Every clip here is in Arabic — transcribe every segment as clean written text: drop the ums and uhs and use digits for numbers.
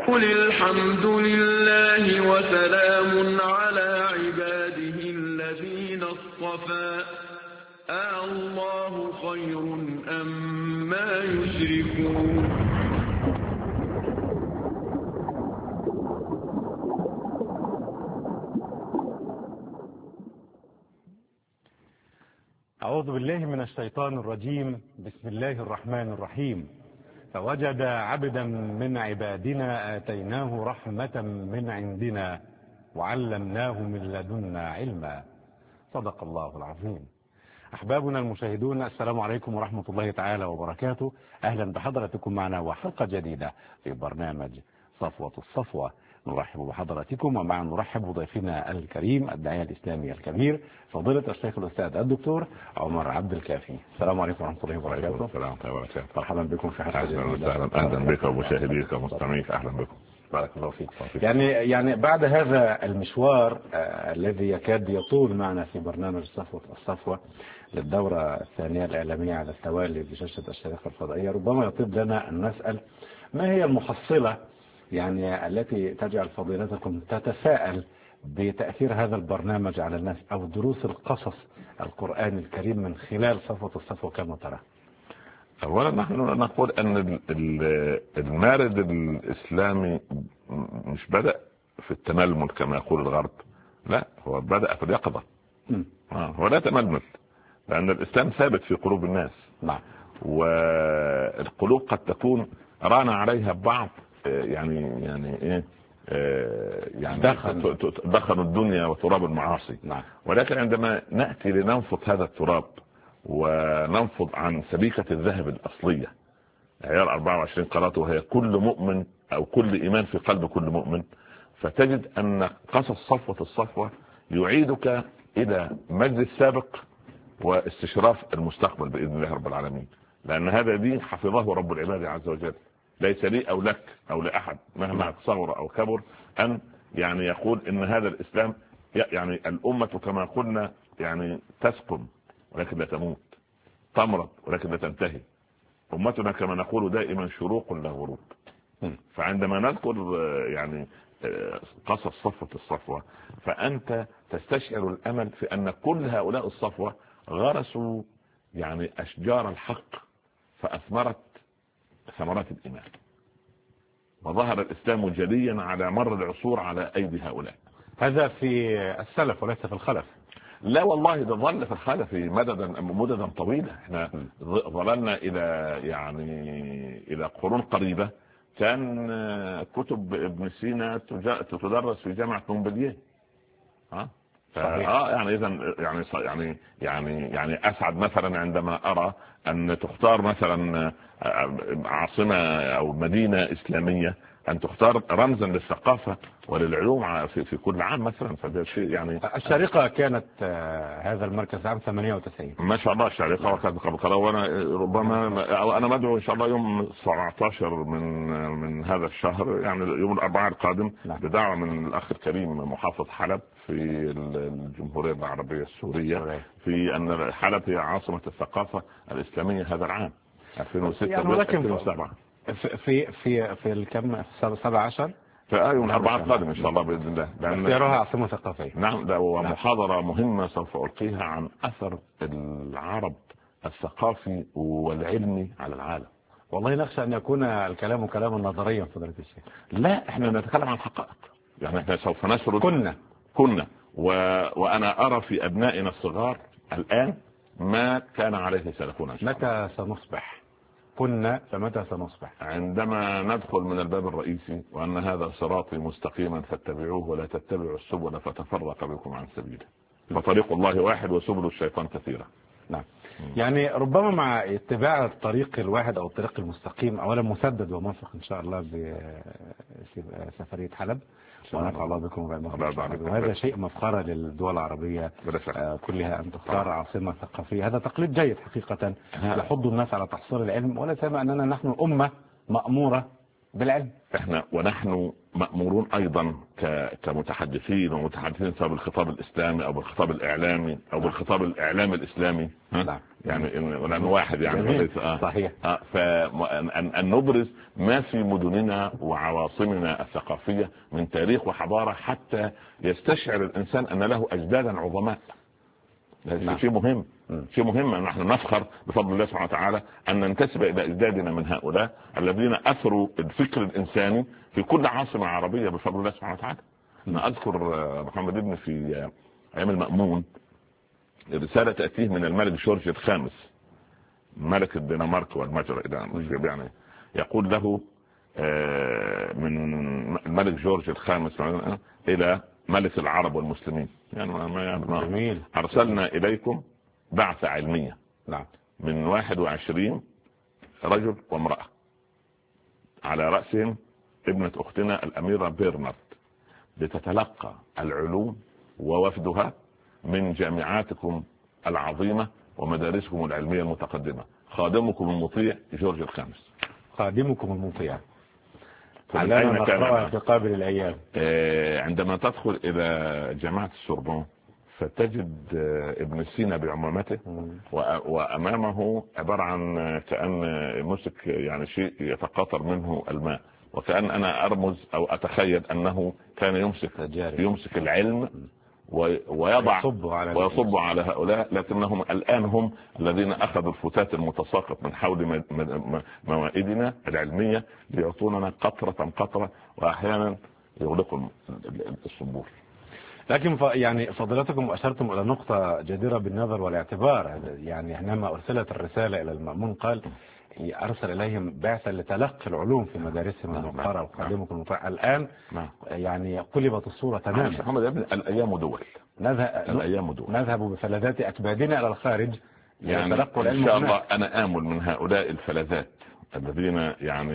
قل الحمد لله وسلام على عباده الذين اصطفى الله خير أما يشركون. أعوذ بالله من الشيطان الرجيم. بسم الله الرحمن الرحيم. فوجد عبدا من عبادنا آتيناه رحمة من عندنا وعلمناه من لدنا علما. صدق الله العظيم. أحبابنا المشاهدون، السلام عليكم ورحمة الله تعالى وبركاته. أهلا بحضرتكم معنا وحلقة جديدة في برنامج صفوة الصفوة. نرحب بحضراتكم ومع نرحب بضيفنا الكريم الداعية الإسلامي الكبير فضيلة الشيخ الأستاذ الدكتور عمر عبد الكافي. السلام عليكم ورحمة الله وبركاته. السلام عليكم ورحمة الله. مرحبا بكم في حلقة جديدة. أهلا بك ومشاهديك ومستمعيك، أهلا بكم. بارك الله فيك. يعني بعد هذا المشوار الذي يكاد يطول معنا في برنامج صفوة الصفوة للدورة الثانية الإعلامية على التوالي بشاشة الشريحة الفضائية، ربما يطيب لنا أن نسأل ما هي المحصلة يعني التي تجعل فضيلتكم تتساءل بتأثير هذا البرنامج على الناس، أو دروس القصص القرآن الكريم من خلال صفوة الصفوة كما ترى؟ أولا نحن نقول أن المارد الإسلامي مش بدأ في التململ كما يقول الغرب، لا، هو بدأ في اليقظة. هو لا تململ، لأن الإسلام ثابت في قلوب الناس. نعم. والقلوب قد تكون ران عليها بعض يعني ايه يعني دخلوا الدنيا وتراب المعاصي. نعم. ولكن عندما نأتي لننفض هذا التراب وننفض عن سبيكة الذهب الأصلية، عيار 24 قراءة، وهي كل مؤمن أو كل إيمان في قلب كل مؤمن، فتجد أن قصص صفوة الصفوة يعيدك إلى مجد السابق واستشراف المستقبل بإذن الله رب العالمين. لأن هذا دين حفظه رب العباد عز وجل، ليس لي أو لك أو لأحد مهما صغر أو كبر أن يعني يقول إن هذا الإسلام يعني الأمة كما قلنا يعني تسقم ولكن لا تموت، تمرض ولكن لا تنتهي. أمتنا كما نقول دائما شروق لا غروب. فعندما نذكر يعني قصص صفوة الصفوة، فأنت تستشعر الأمل في أن كل هؤلاء الصفوة غرسوا يعني أشجار الحق فأثمرت ثمرات الإيمان، وظهر الإسلام جليا على مر العصور على أيدي هؤلاء. هذا في السلف وليس في الخلف. لا والله، ده ظل في الخلف مددا طويلة. احنا ظللنا إلى قرون قريبة كان كتب ابن سينا تدرس في جامعة مونبلييه. يعني إذا يعني أسعد مثلا عندما أرى أن تختار مثلا عاصمة أو مدينة إسلامية أن تختار رمزا للثقافة وللعلوم في كل عام مثلا. فده شيء يعني. الشارقة كانت هذا المركز عام 98 ما شاء الله. الشارقة وكانت قبل، وأنا ربما أنا مدعو إن شاء الله يوم 17 من هذا الشهر، يعني يوم الأربعاء القادم، بدعوة من الأخ الكريم محافظ حلب في الجمهورية العربية السورية، في أن حلب هي عاصمة الثقافة الإسلامية هذا العام 2006 2007. في الكم 17 يوم الأربعاء القادم إن شاء الله بإذن الله. اختيارها عاصمة ثقافية. نعم، ده هو محاضرة مهمة سوف ألقيها عن أثر العرب الثقافي والعلمي على العالم. والله نخشى أن يكون الكلام كلاما نظريا فضيلة الشيخ. لا، احنا نتكلم عن حقائق. يعني احنا سوف نسرد كنا وأنا أرى في أبنائنا الصغار الآن ما كان عليه سلفنا. متى سنصبح؟ كنا، فمتى سنصبح؟ عندما ندخل من الباب الرئيسي، وأن هذا صراطي مستقيما فاتبعوه ولا تتبعوا السبل فتفرق بكم عن سبيله، فطريق الله واحد وسبل الشيطان كثيرة. نعم. يعني ربما مع اتباع الطريق الواحد أو الطريق المستقيم، أولا مسدد وموفق إن شاء الله بسفرية حلب، ونفع الله بكم وهذا شيء مفخرة للدول العربية كلها أن تختار عاصمة ثقافية. هذا تقليد جيد حقيقة يحض الناس على تحصيل العلم، ولا سيما أننا نحن أمة مأمورة بالعلم. ونحن مأمورون أيضا كمتحدثين ومتحدثين سواء بالخطاب الإسلامي أو بالخطاب الإعلامي أو بالخطاب الإعلامي الإسلامي، يعني لأنه واحد يعني صحيح. فأن نبرز ما في مدننا وعواصمنا الثقافية من تاريخ وحضارة حتى يستشعر الإنسان أن له أجدادا عظماء. شيء مهم، شيء مهم أن نحن نفخر بفضل الله سبحانه وتعالى أن ننتسب إلى أجدادنا من هؤلاء الذين أثروا الفكر الإنساني في كل عاصمة عربية بفضل الله سبحانه وتعالى. أنا أذكر محمد ابن في أيام المأمون رسالة تأتيه من الملك جورج الخامس ملك الدنمارك والمجر يعني يقول له من الملك جورج الخامس إلى ملك العرب والمسلمين يعني أرسلنا إليكم بعثة علمية من 21 رجل وامرأة على رأسهم ابنة أختنا الأميرة بيرنارد لتتلقى العلوم ووفدها من جامعاتكم العظيمة ومدارسكم العلمية المتقدمة. خادمكم المطيع جورج الخامس. خادمكم المطيع علينا نقرأها في قابل الأيام. عندما تدخل إلى جامعة السوربون فتجد ابن سينا بعمامته وأمامه عبارة عن كأن مسك يعني شيء يتقاطر منه الماء، وكأن أنا أرمز أو أتخيل أنه كان يمسك العلم ويصب على هؤلاء، لكنهم الآن هم الذين أخذوا الفتات المتساقط من حول موائدنا العلمية ليعطوننا قطرة وأحيانا يغلقوا الصبور. لكن يعني فضيلتكم أشرتم إلى نقطة جديرة بالنظر والاعتبار. يعني حينما أرسلت الرسالة إلى المأمون قال أرسل إليهم بعثة لتلقي العلوم في مدارسهم المقرة وخادمكم المطيع. الآن يعني قلبت الصورة تماما. محمد ابن الأيام دول نذهب بفلذات أكبادنا إلى الخارج يعني إن شاء الله. أنا آمل من هؤلاء الفلذات الذين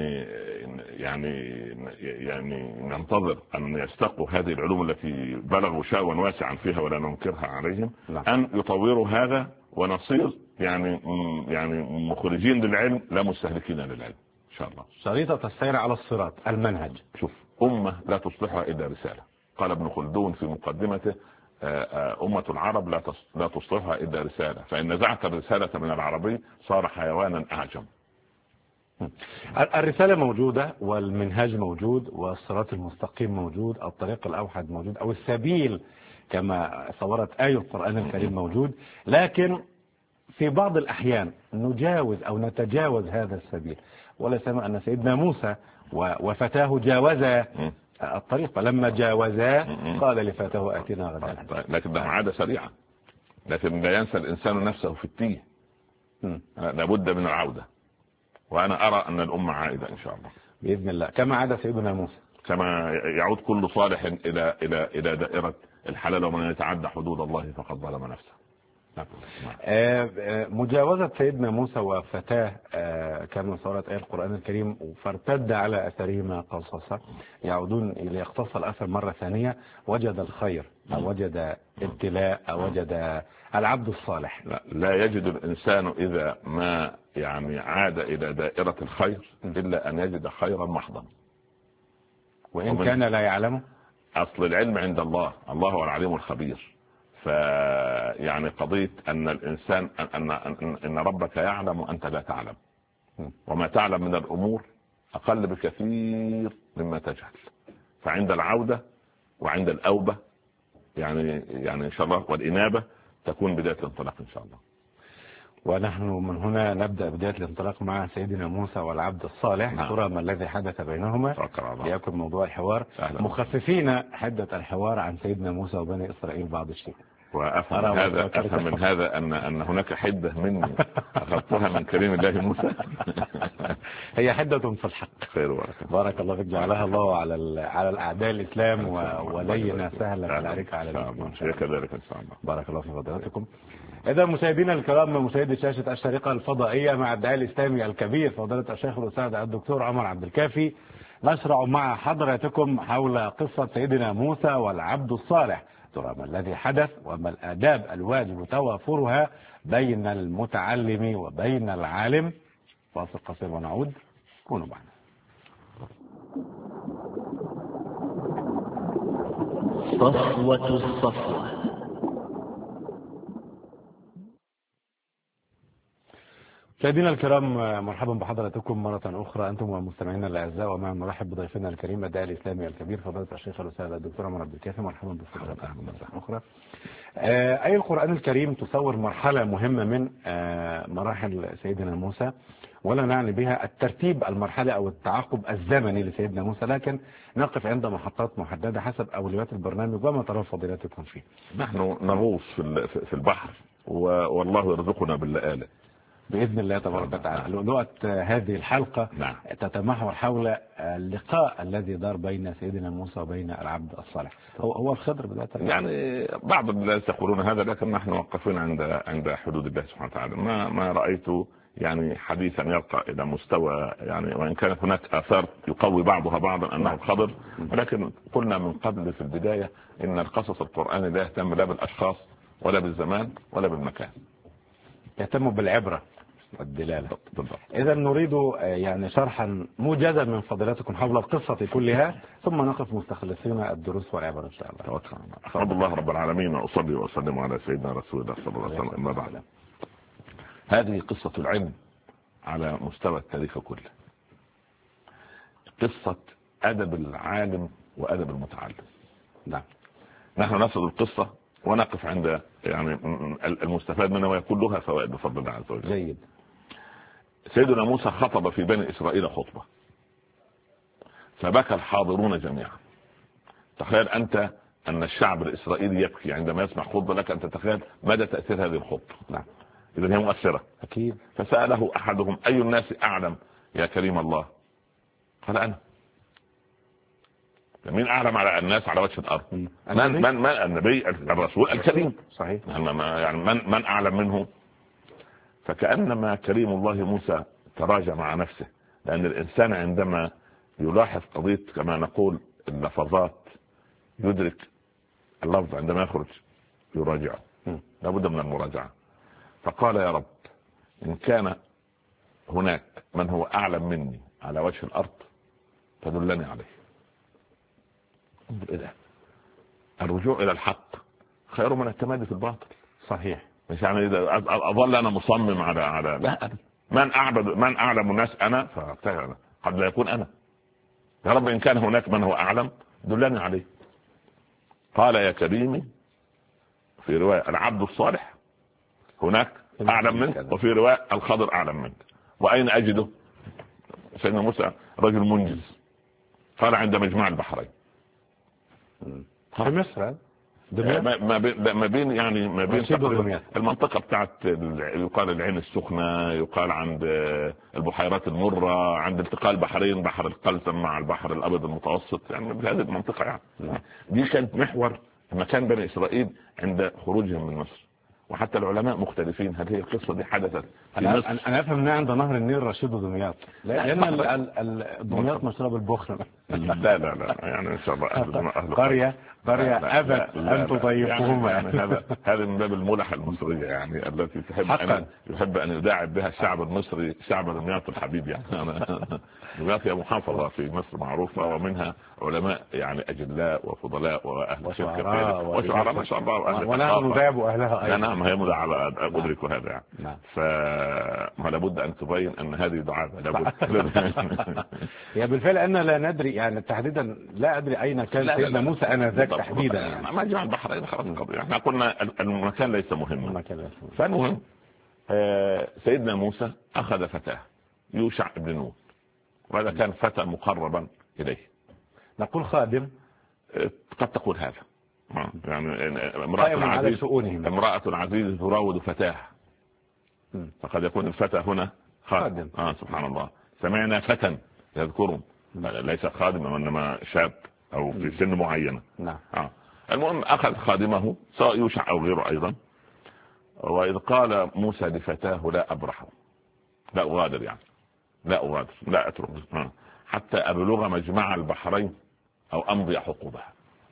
يعني ننتظر أن يستقوا هذه العلوم التي بلغوا شأوا واسعا فيها ولا ننكرها عليهم أن يطوروا هذا ونصير يعني مخرجين للعلم لا مستهلكين للعلم إن شاء الله. شريطة السير على الصراط المنهج. شوف، أمة لا تصلحها إلا رسالة. قال ابن خلدون في مقدمته أمة العرب لا تصلحها إلا رسالة، فإن نزعت الرسالة من العربي صار حيوانا أعجم. الرسالة موجودة والمنهاج موجود والصراط المستقيم موجود، الطريق الأوحد موجود أو السبيل كما صورت آية القرآن الكريم موجود، لكن في بعض الأحيان نجاوز أو نتجاوز هذا السبيل. ولا سمع أن سيدنا موسى وفتاه جاوزا الطريق، فلما جاوزا قال لفتاه آتنا غداءنا. لكن ده عادة سريعة، لكن لا ينسى الإنسان نفسه في التيه. لابد من العودة، وأنا أرى أن الأمة عائدة إن شاء الله بإذن الله كما عاد سيدنا موسى، كما يعود كل صالح إلى دائرة الحلال، ومن يتعدى حدود الله فقد ظلم نفسه. مجاوزة سيدنا موسى وفتاه كما صورت آية القرآن الكريم فارتد على أثرهما قصصا، يعودون ليقتص الأثر مرة ثانية، وجد الخير أو وجد ابتلاء أو وجد العبد الصالح. لا يجد الإنسان إذا ما يعني عاد إلى دائرة الخير إلا أن يجد خيرا محضا، وإن كان لا يعلمه. أصل العلم عند الله، الله هو العليم الخبير. فيعني قضية أن الإنسان أن ربك يعلم وأنت لا تعلم، وما تعلم من الأمور أقل بكثير مما تجهل. فعند العودة وعند الأوبة يعني إن شاء الله والإنابة تكون بداية الانطلاق إن شاء الله. ونحن من هنا نبدأ بداية الانطلاق مع سيدنا موسى والعبد الصالح. ترى ما الذي حدث بينهما ليكن موضوع الحوار، مخففين حدة الحوار عن سيدنا موسى وبني إسرائيل بعض الشيء. وأفهم من هذا أن هناك حدة مني أخذتها من كريم الله موسى. هي حدة في الحق. خير وبركة. بارك الله فيك. جعلها الله على الأعداء الإسلام ولينا سهلا في العركة على الإسلام. كذلك إن شاء الله. بارك الله في فضيلتكم. إذا مشاهدينا الكرام، مشاهدي شاشة الشريقة الفضائية مع الداعية الإسلامي الكبير فضيلة الشيخ الأستاذ الدكتور عمر عبد الكافي، نشرع مع حضراتكم حول قصة سيدنا موسى والعبد الصالح. ترى ما الذي حدث وما الآداب الواجب توافرها بين المتعلم وبين العالم. فاصل قصير ونعود، كونوا معنا. صفوة الصفوة. مشاهدينا الكرام، مرحبا بحضراتكم مرة أخرى أنتم ومستمعينا الأعزاء، ومع نرحب بضيفنا الكريم الداعي الإسلامي الكبير فضيلة الشيخ الأستاذ الدكتور عمر عبد الكافي. مرحبا بفضيلتك مرة أخرى. آية القرآن الكريم تصور مرحلة مهمة من مراحل سيدنا موسى، ولا نعني بها الترتيب المرحلي أو التعاقب الزمني لسيدنا موسى، لكن نقف عند محطات محددة حسب أولويات البرنامج وما ترى فضيلتكم فيه. نحن نغوص في البحر والله يرزقنا باللآلة بإذن الله تبارك وتعالى. لؤلؤة هذه الحلقة تتمحور حول اللقاء الذي دار بين سيدنا موسى وبين العبد الصالح. هو الخضر بداية يعني بعض الناس يقولون هذا، لكن نحن واقفين عند حدود الله سبحانه وتعالى. ما رأيت يعني حديثا يرقى إلى مستوى، يعني وإن كانت هناك آثار يقوي بعضها بعضا أنه الخضر، ولكن قلنا من قبل في البداية إن القصص القرآني لا يهتم لا بالأشخاص ولا بالزمان ولا بالمكان، يهتم بالعبرة والدلالة. إذا نريد يعني شرحا موجزا من فضيلتكم حول القصة كلها، ثم نقف مستخلصين الدروس والعبر إن شاء الله. أحمد الله رب العالمين وأصلي وأسلم على سيدنا رسول الله صلى الله عليه وسلم. أما بعد، هذه قصة العلم على مستوى التاريخ كله، قصة أدب العالم وأدب المتعلم. نعم، نحن نصل القصة ونقف عند يعني المستفاد منها، ويكون لها فوائد بفضل الله عز وجل. جيد. سيدنا موسى خطب في بني إسرائيل خطبة، فبكى الحاضرون جميعا. تخيل أنت أن الشعب الإسرائيلي يبكي عندما يسمع خطبة، لك أن تتخيل مدى تأثير هذه الخطبة. نعم، إذن هي مؤثرة أكيد. فسأله أحدهم: أي الناس أعلم يا كريم الله؟ قال: أنا. مين أعلم على الناس على وجه الأرض؟ من النبي الرسول الكريم. صحيح. يعني من أعلم منه؟ فكأنما كريم الله موسى تراجع مع نفسه، لأن الإنسان عندما يلاحظ قضية كما نقول اللفظات يدرك اللفظ عندما يخرج يراجعه، لابد من المراجعة. فقال: يا رب، إن كان هناك من هو أعلم مني على وجه الأرض فدلني عليه. الرجوع إلى الحق خير من التمادي في الباطل. صحيح. مش يعني إذا أظل أنا مصمم على لا، من أعلم الناس أنا، قد لا يكون أنا. يا رب، إن كان هناك من هو أعلم دلني عليه. قال: يا كريمي، في رواية العبد الصالح هناك أعلم منك، وفي رواية الخضر أعلم منك. وأين أجده؟ سيدنا موسى رجل منجز. قال: عند مجمع البحرين في مصر، ما بين المنطقة بتاعت يقال العين السخنة، يقال عند البحيرات المرة، عند التقاء البحرين، بحر القلزم مع البحر الأبيض المتوسط، يعني في هذه المنطقة. يعني دي كانت محور مكان بني إسرائيل عند خروجهم من مصر. وحتى العلماء مختلفين، هل هي القصة دي حدثت في مصر؟ أنا أفهم أنها عند نهر النيل رشيد ودمياط، لأن دمياط مشروع بالبخل. لا يعني إن شاء الله أهل قرية أبت أن تضيفهما. يعني هذا من باب الملح المصرية، يعني التي يحب أن يداعب بها الشعب المصري، شعب دمياط الحبيب. يعني دمياط هي محافظة في مصر معروفة، ومنها علماء يعني أجلاء وفضلاء وأهل وشعراء ما شاء الله، ونحن نداعب أهلها أيضا. نعم، هي مدعى على أدرك هذا يعني. فما لابد أن تبين أن هذه دعابة لابد. يا بالفعل أنا لا ندري يعني تحديدا، لا أدري أين كان سيدنا موسى أنذاك تحديدا. يعني ما جمع البحرين خلاص القضية، احنا قلنا المكان ليس مهما. فالمهم سيدنا موسى أخذ فتاه يوشع بن نون، وهذا كان فتى مقربا إليه، نقول خادم، قد تقول هذا. يعني امرأة العزيز تراود فتاه، فقد يكون الفتى هنا خادم. سبحان الله. سمعنا فتى يذكرهم، ليس خادم وإنما شاب أو في سن معينة. نعم. المهم أخذ خادمه سواء يوشع أو غيره أيضا. وإذ قال موسى لفتاه: لا أبرح، لا أغادر، يعني لا أغادر، لا أترك حتى أبلغ مجمع البحرين أو أمضي حقوبها.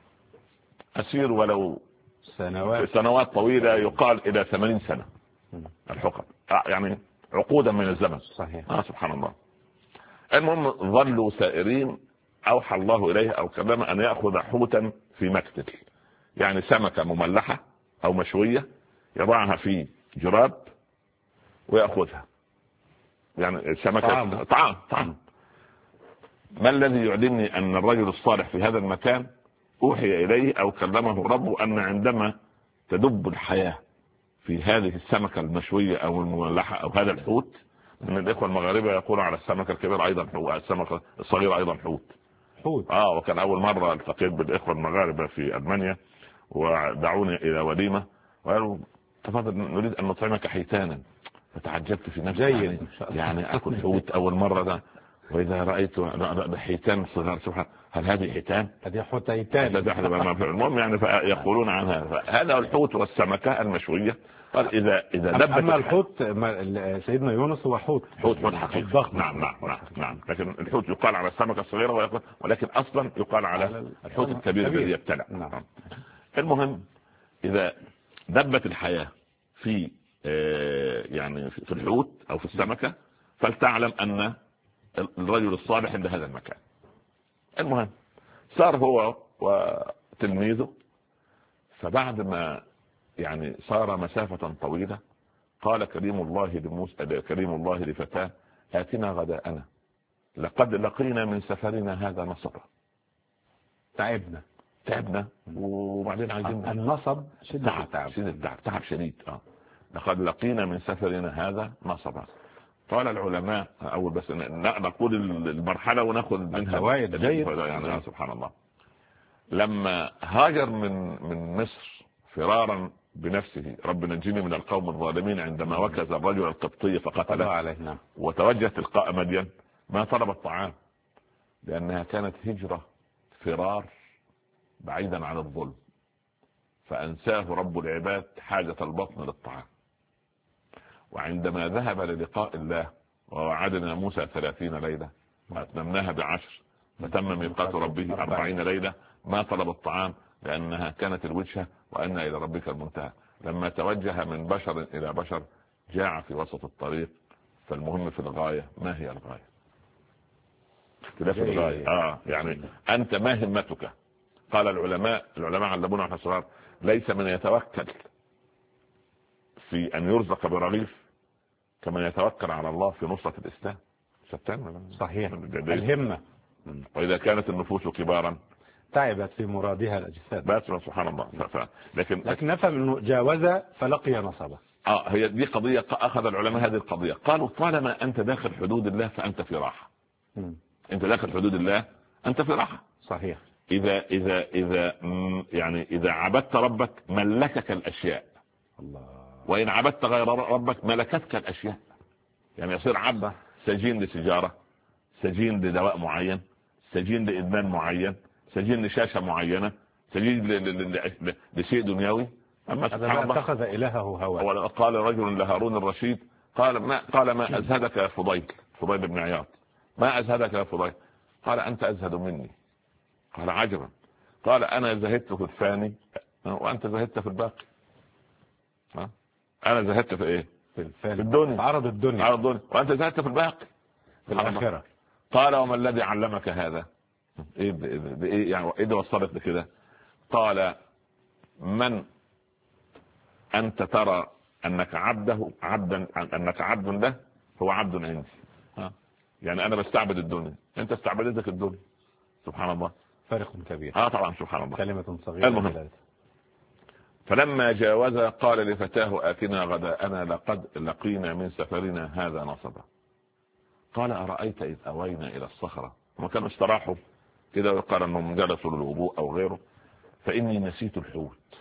أسير ولو سنوات طويلة، يقال إلى 80 سنة الحقب، يعني عقودا من الزمن. صحيح. سبحان الله. المهم ظلوا سائرين، أوحى الله إليه أو كلم أن يأخذ حوتا في مكتل، يعني سمكة مملحة أو مشوية، يضعها في جراب ويأخذها يعني سمكة طعام. ما الذي يعلمني أن الرجل الصالح في هذا المكان أوحي إليه أو كلمه ربه أن عندما تدب الحياة في هذه السمكة المشوية أو المملحة أو هذا الحوت، من الإخوة المغاربة يقول على السمكة الكبيرة أيضا حوت، السمكة الصغيرة أيضا حوت. وكان أول مرة التقيت بالإخوة المغاربة في ألمانيا ودعوني إلى وليمة وقالوا تفضل نريد أن نطعمك حيتانا، فتعجبت في نفسي يعني أكل حوت أول مرة ده، وإذا رأيت حيتان صغار سبحان، هل هذه حيتان؟ هذه حوتيتان. المهم يعني يقولون عنها هذا الحوت والسمكة المشوية. قال إذا دبت. أما الحوت سيدنا يونس هو حوت حقيقي ضخم. نعم. لكن الحوت يقال على السمكة الصغيرة ولكن أصلا يقال على الحوت الكبير الذي يبتلع. المهم إذا دبت الحياة في يعني في الحوت أو في السمكة فلتعلم أن الرجل الصالح عند هذا المكان. المهم صار هو وتلميذه، فبعد ما يعني صار مسافة طويلة قال كريم الله لفتاه آتنا غداءنا لقد لقينا من سفرنا هذا نصبا. تعبنا وبعدين عايزين النصب تعب شديد. لقد لقينا من سفرنا هذا نصبا. قال العلماء أول بس نقول المرحلة ونأخذ منها فوائد يعني سبحان الله. لما هاجر من مصر فرارا بنفسه رب نجيني من القوم الظالمين، عندما وكز الرجل القبطي فقتله عليه وتوجه تلقاء مدين ما طلب الطعام، لأنها كانت هجرة فرار بعيدا عن الظلم، فأنساه رب العباد حاجة البطن للطعام. وعندما ذهب للقاء الله ووعدنا موسى 30 ليلة وأتممناها ب10 فتم ميقات ربه 40 ليلة ما طلب الطعام، لأنها كانت الوجهة وأن إلى ربك المنتهى. لما توجه من بشر إلى بشر جاع في وسط الطريق. فالمهم في الغاية، ما هي الغاية؟ اختلاف الغاية. يعني أنت ما همتك؟ قال العلماء علمونا على الصغار ليس من يتوكل في أن يرزق برغيف كمن يتوكل على الله في نصرة الإسلام. صحيح. الهمة. وإذا كانت النفوس كبارا تعبت في مرادها الأجساد. بس سبحان الله. لكن نفهم أنه جاوز فلقي نصبه. هي دي قضية أخذ العلماء هذه القضية، قالوا طالما أنت داخل حدود الله فأنت في راحة. أنت داخل حدود الله أنت في راحة. صحيح. إذا عبدت ربك ملكك الأشياء. الله. وإن عبدت غير ربك ملكتك الأشياء. يعني يصير عبد سجين لسجارة، سجين لدواء معين، سجين لإدمان معين، سجين لشاشة معينة، سجين لشيء دنيوي. أما اتخذ إلهه هوى. قال رجل لهارون الرشيد قال ما أزهدك يا فضيل بن عياض، ما أزهدك يا فضيل؟ قال أنت أزهد مني. قال عجبا. قال أنا زهدت في الفاني وأنت زهدت في الباقي. أنا زهدت في إيه؟ في الدنيا، عرض الدنيا، وأنت زهدت في الباقي في الآخرة. قال وما الذي علمك هذا؟ إيه يعني إذا وصلت لكده؟ قال من أنت ترى أنك أنك عبد له هو عبد عندي. يعني أنا بستعبد الدنيا، أنت استعبدتك الدنيا. سبحان الله، فرق كبير. طبعا سبحان الله، كلمة صغيرة. المهم فلما جاوز قال لفتاه آتنا غداءنا لقد لقينا من سفرنا هذا نصبا. قال أرأيت إذ أوينا إلى الصخرة، وما كانوا استراحوا كده وقال أنهم جلسوا للوضوء أو غيره، فإني نسيت الحوت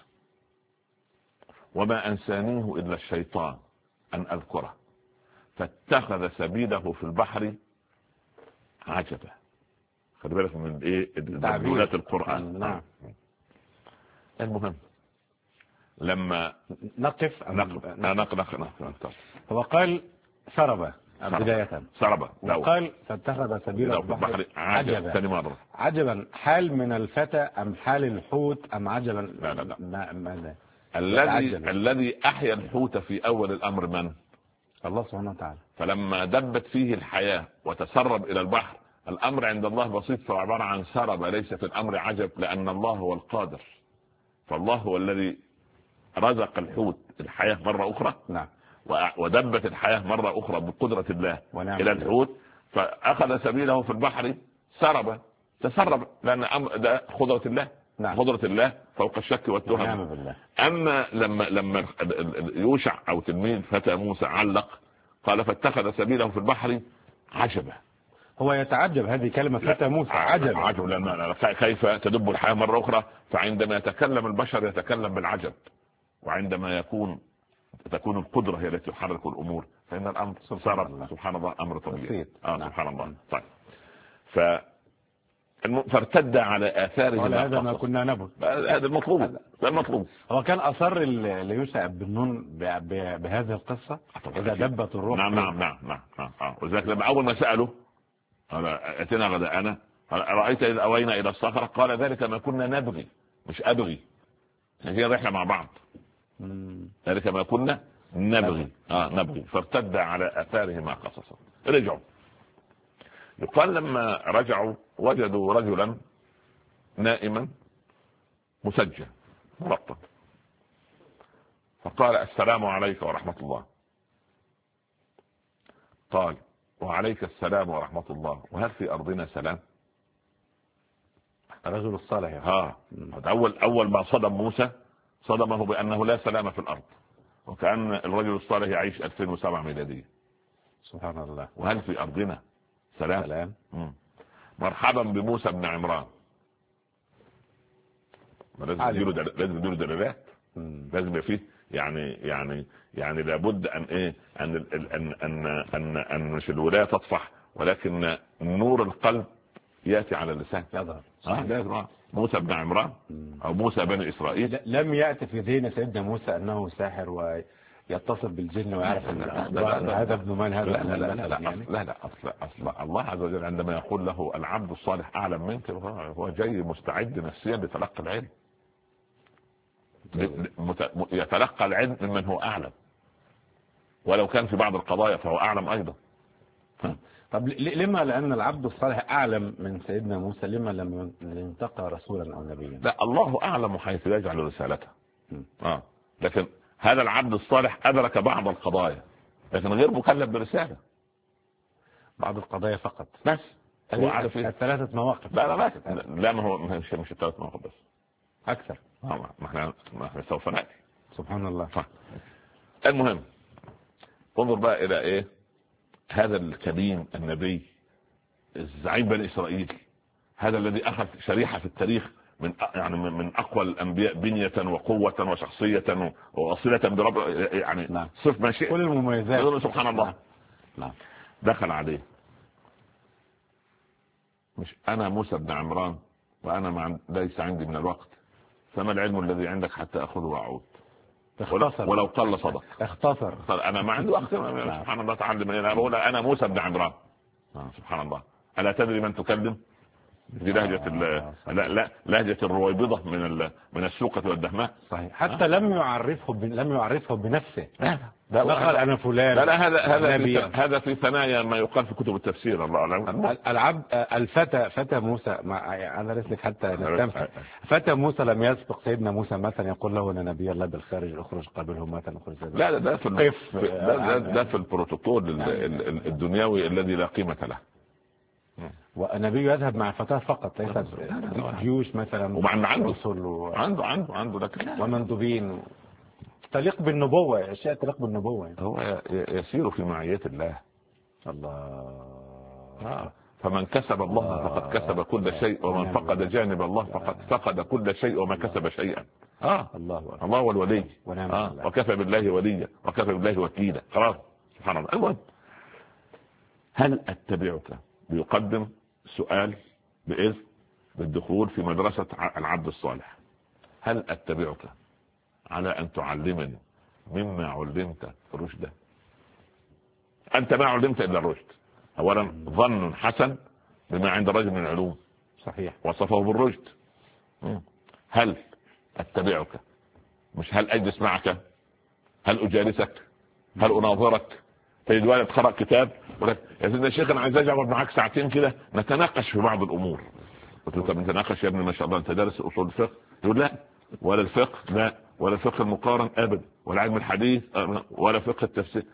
وما أنسانيه إلا الشيطان أن أذكره فاتخذ سبيله في البحر. عجبا. خلي بالك من دلالات القرآن. المهم لما نقف. هو قال سرب بداية، وقال فاتخذ سبيله في البحر. عجبا. حال من الفتى أم حال الحوت أم عجبا؟ لا. الذي أحيا الحوت في أول الأمر من؟ الله سبحانه وتعالى. فلما دبت فيه الحياة وتسرب إلى البحر، الأمر عند الله بسيط، فعبارة عن سرب، ليس في الأمر عجب، لأن الله هو القادر. فالله هو الذي رزق الحوت الحياة مرة أخرى. نعم. ودبت الحياة مرة أخرى بقدرة الله إلى الحوت، فأخذ سبيله في البحر تسرب، لأن ده قدرة الله. قدرة الله فوق الشك والتهم. أما لما يوشع أو تلميذ فتى موسى علق، قال فاتخذ سبيله في البحر عجبا. هو يتعجب، هذه كلمة فتى موسى عجب، لأن كيف تدب الحياة مرة أخرى. فعندما يتكلم البشر يتكلم بالعجب، وعندما تكون القدرة هي التي تحرك الأمور فإن الأمر صار سبحان الله أمر طبيعي. سبحان الله. طيب فارتد على آثاره. هذا ما كنا نبغي، هذا المطلوب. هو كان أصر ليوشع بن نون بهذه القصة إذا دبت الروح. نعم. وذلك لما أول ما سأله أتينا غداءنا رأيت إذ أوينا إلى الصخرة قال ذلك ما كنا نبغي، مش أبغي، هي رحلة مع بعض. ذلك ما كنا نبغي. فارتد على آثارهما قصصا. رجعوا، يقال لما رجعوا وجدوا رجلا نائما مسجى مرطب، فقال السلام عليك ورحمة الله. قال وعليك السلام ورحمة الله، وهل في أرضنا سلام؟ الرجل الصالح. أول ما صدم موسى صدمه بأنه لا سلام في الأرض، وكأن الرجل الصالح يعيش 2007 ميلادية. سبحان الله. وهل في أرضنا سلام. مرحبا بموسى بن عمران. لازم يديله دلالات، لازم فيه يعني لابد ان مش الولاية تطفح، ولكن نور القلب ياتي على اللسان يظهر. موسى بن عمران او موسى بني اسرائيل. لم ياتي في ذهن سيدنا موسى انه ساحر ويتصل بالجن ويعرف هذا ابن من هذا. لا اصلا الله عز وجل عندما يقول له العبد الصالح اعلم منك، هو جاي مستعد نفسيا لتلقي العلم، يتلقى العلم ممن هو اعلم، ولو كان في بعض القضايا فهو اعلم ايضا. طب لما لان العبد الصالح اعلم من سيدنا موسى، لما لم ينتقى رسولا او نبيا؟ لا، الله اعلم حيث يجعل رسالته. لكن هذا العبد الصالح ادرك بعض القضايا لكن غير مكلف برساله. بعض القضايا فقط بس هو عارف الثلاثه مواقف. لا ما هو مش الثلاث مواقف بس، اكثر. ما احنا سوف ناتي. سبحان الله. المهم انظر بقى الى ايه هذا الكريم النبي الزعيم بني اسرائيل، هذا الذي اخذ شريحه في التاريخ من اقوى الانبياء بنيه وقوه وشخصيه وصله برب، صف ما شئ، كل المميزات. سبحان الله. دخل عليه، مش انا موسى بن عمران وانا ليس عندي من الوقت، فما العلم الذي عندك حتى اخذه واعود؟ ولو قل صدق. اختصر. انا ما عندي وقت. سبحان الله. تعلم انا بقول انا موسى بن عمران. سبحان الله. الا تدري من تكلم؟ دي لهجة لهجة الرويبضة من السوقة والدهماء. صحيح. حتى لم يعرفه بنفسه. لا قال انا فلان. هذا في ثنايا ما يقال في كتب التفسير. الله العبد فتى موسى انا رسلك حتى نستمتع. فتى موسى لم يسبق سيدنا موسى مثلا يقول له انا نبي الله بالخارج اخرج قبلهم مثلا اخرج. لا ده في البروتوكول الدنيوي الذي لا قيمة له. والنبي يذهب مع فتاة فقط، ليس جيوش مثلا عنده لكن ومندوبين تليق بالنبوة، اشياء تليق بالنبوة. هو يسير في معية الله. فمن كسب الله فقد كسب كل شيء، ومن فقد جانب الله فقد فقد كل شيء وما كسب شيئا. الله هو الولي. وكفى بالله وليا وكفى بالله وكيلا. خلاص. سبحان الله. المهم هل اتبعك؟ بيقدم سؤال بإذن بالدخول في مدرسة العبد الصالح. هل أتبعك على أن تعلمني مما علمت رشدا؟ أنت ما علمت إلا الرشد. أولا ظن حسن بما عند رجل من العلوم. صحيح. وصفه بالرشد. هل أتبعك؟ مش هل أجلس معك، هل أجالسك، هل أناظرك. تجد والد قرأ كتاب يا سيدنا الشيخ انا عايز اقعد معاك ساعتين كده نتناقش في بعض الامور. قلت له طب نتناقش يا ابني، ما شاء الله انت دارس اصول الفقه. يقول لا، ولا الفقه لا، ولا فقه المقارن ابدا، ولا علم الحديث ولا فقه التفسير.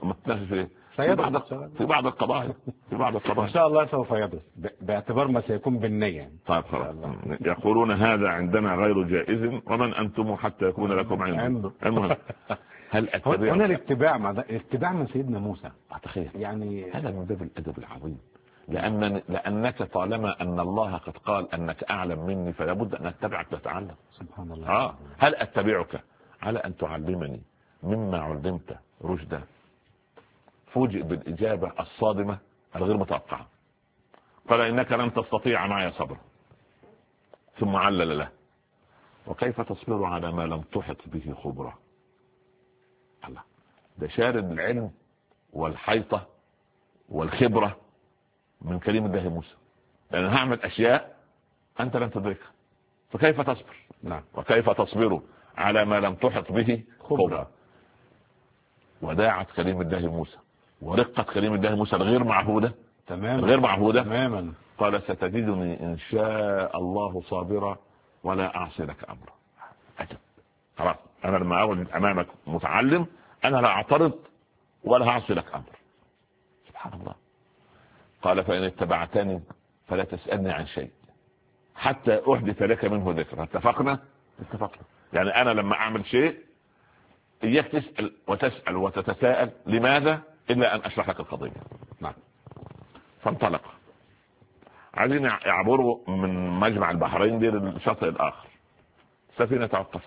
في بعض القضايا ان شاء الله سوف يدرس باعتبار ما سيكون بالنية. طيب خلاص. يقولون هذا عندنا غير جائز ومن انتم حتى يكون لكم علم. المهم هل هنا الاتباع من سيدنا موسى، أتخيل يعني هذا من باب الادب العظيم، لانك طالما ان الله قد قال انك اعلم مني فلا بد ان اتبعك لتعلم. سبحان الله. هل اتبعك على ان تعلمني مما علمت رشدا؟ فوجئ بالاجابه الصادمه الغير متوقعه، قال انك لن تستطيع معي صبرا، ثم علل له وكيف تصبر على ما لم تحط به خبرا. الله، ده شارد العلم والحيطه والخبره من كلمة الله موسى، لأن هعمل أشياء أنت لن تدركها، فكيف تصبر؟ نعم. وكيف تصبر على ما لم تحط به خبرا. وداعت كلمة الله موسى ورقة كلمة الله موسى الغير معهودة تماما. قال ستجدني إن شاء الله صابرا ولا أعصي لك أمرا. أجب، خلاص أنا لما أوجد أمامك متعلم أنا لا أعترض ولا أعصي لك أمر. سبحان الله. قال فإن اتبعتني فلا تسألني عن شيء حتى أحدث لك منه ذكر. اتفقنا. يعني أنا لما أعمل شيء إياك تسأل وتتساءل لماذا إلا أن أشرح لك القضية. نعم. فانطلق، عايزين يعبروا من مجمع البحرين دي للشاطئ الآخر. السفينة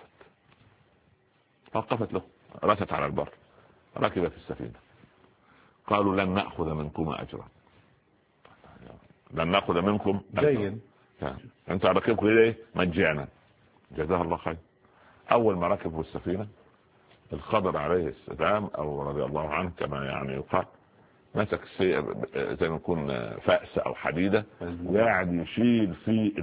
توقفت له، رست على البر، ركب في السفينة. قالوا لن نأخذ منكم أجرا، لن نأخذ منكم جيد. انت ركبكم ليه؟ مجانا. جزاه الله خير. اول ما ركبوا السفينة الخضر عليه السلام او رضي الله عنه كما يعني يقال مسك زي ما يكون فأس او حديدة وقاعد يشيل في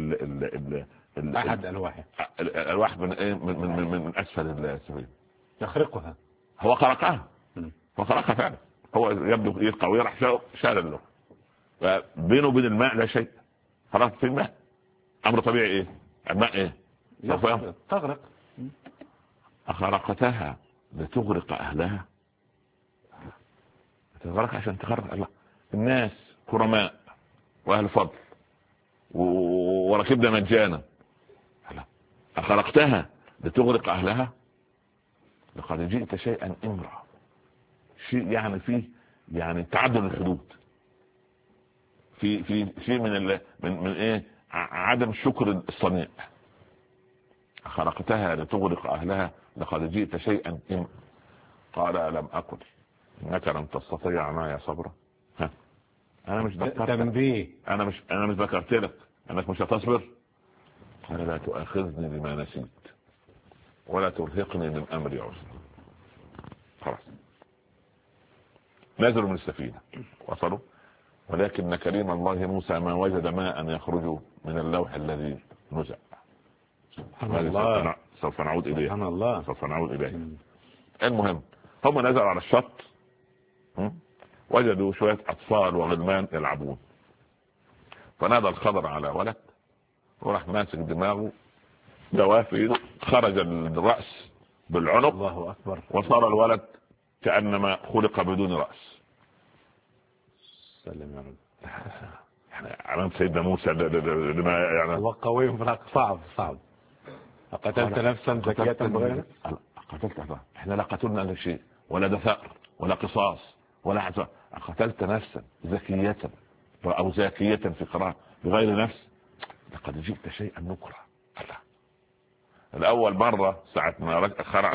احد الواح من ايه من اسفل السفينة يخرقها. هو خرقها فعلا. هو يبدو يلقى ويرح شال له، بينه وبين الماء لا شيء، خلاص في الماء امر طبيعي. ايه الماء؟ ايه تغرق. اخرقتها لتغرق اهلها؟ تغرق عشان تغرق الله. الناس كرماء واهل فضل وركبنا مجانا، اخرقتها لتغرق اهلها؟ لقد جئت شيئا امرا. شيء يعني فيه يعني تعدد الحدود، في شيء من ايه عدم شكر الصنيع. خلقتها لتغرق اهلها لقد جئت شيئا امرا. قال الم اقل انك لم تستطيع معي صبرا؟ انا مش ذكرتك، انا مش ذكرت لك انك مش هتصبر؟ قال لا تؤاخذني بما نسيت ولا ترهقني من امري عسرا. خلاص نزلوا من السفينة وصلوا، ولكن كريم الله موسى ما وجد ماء يخرج من اللوح الذي نزع. سوف نعود إليه. المهم هم نزلوا على الشط، وجدوا شوية أطفال وغلمان يلعبون، فنادى الخضر على ولد وراح ماسك دماغه دوافي، خرج الرأس بالعنق. الله أكبر. وصار الولد كأنما خلق بدون رأس. سلم يا رب. يعني علامة سيدنا موسى لما يعني هو قوي صعب. قتلت نفسا زكية بغير قتلت. احنا لا قتلنا لا شيء ولا دثار ولا قصاص ولا عزاء. قتلت نفسا زكية او زاكية في قراءة بغير نفس لقد جئت شيئا نكرا. الله. الاول مرة ساعة ما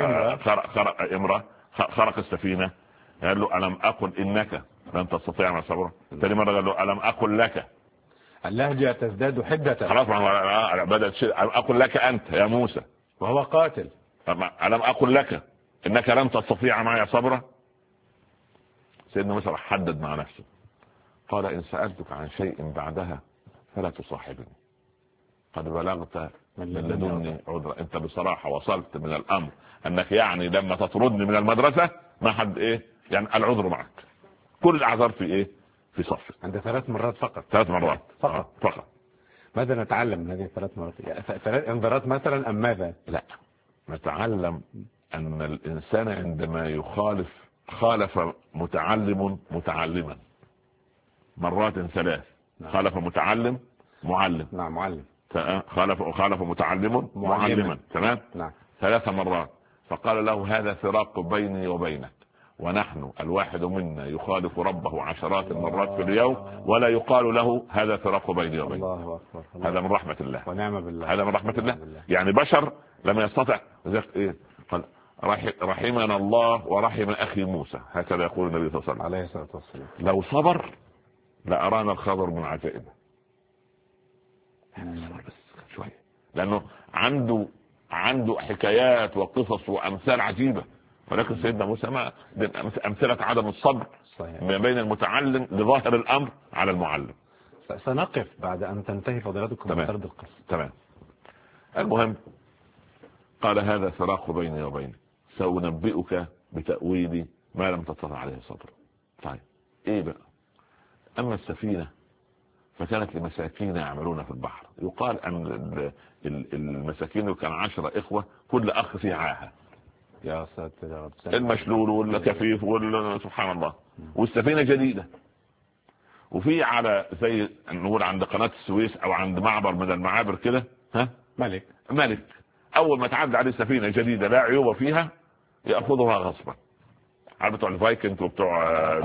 خرق السفينة قال له ألم أقل إنك لن تستطيع ما صبرا. ثاني مرة قال له ألم أقل لك. اللهجة تزداد حدة. خلاص بدأت ألم أقل لك أنت يا موسى وهو قاتل. ألم أقل لك إنك لن تستطيع معي صبرا. سيدنا موسى حدد مع نفسه قال إن سألتك عن شيء بعدها فلا تصاحبني قد بلغت من لدني عذرا. انت بصراحة وصلت من الامر انك يعني لما تطردني من المدرسة ما حد ايه يعني العذر معك، كل الاعذار في ايه في صف. عند 3 مرات فقط. 3 مرات فقط. ماذا نتعلم من هذه 3 مرات؟ انذارات مثلا ام ماذا؟ لا نتعلم أن الإنسان عندما خالف متعلم متعلما مرات ثلاث. خالف متعلم معلم. نعم معلم. خالف متعلم معلما. تمام. نعم. 3 مرات. فقال له هذا فراق بيني وبينك، ونحن الواحد منا يخالف ربه عشرات المرات في اليوم ولا يقال له هذا فراق بيني وبينك. الله أكبر. هذا من رحمة الله ونعم بالله. هذا من رحمة الله. يعني بشر لم يستطع. قال رحمنا الله ورحم أخي موسى، هكذا يقول النبي صلى الله عليه وسلم عليه الصلاة والسلام. لو صبر لأرانا الخبر من عجائبه. بس شوية، لأنه عنده حكايات وقصص وأمثال عجيبة، ولكن سيدنا موسى ما أمثلة عدم الصبر ما بين المتعلم لظاهر الأمر على المعلم. سنقف بعد أن تنتهي فضيلتكم من سرد القصة. تمام. المهم قال هذا فراق بيني وبينك، سأنبئك بتأويل ما لم تستطع عليه صبر. طيب ايه بقى؟ اما السفينة فكانت لمساكين يعملون في البحر. يقال ان المساكين كان 10 إخوة، كل اخ فيه عاهة. يا ساتر يا رب. المشلول والكفيف سبحان الله. والسفينة جديدة، وفي على زي نقول عند قناة السويس او عند معبر من المعابر كده ملك اول ما تعدي عليه سفينة جديدة لا عيوب فيها يأخذها غصبا. عارف بتوع الفايكنج وبتوع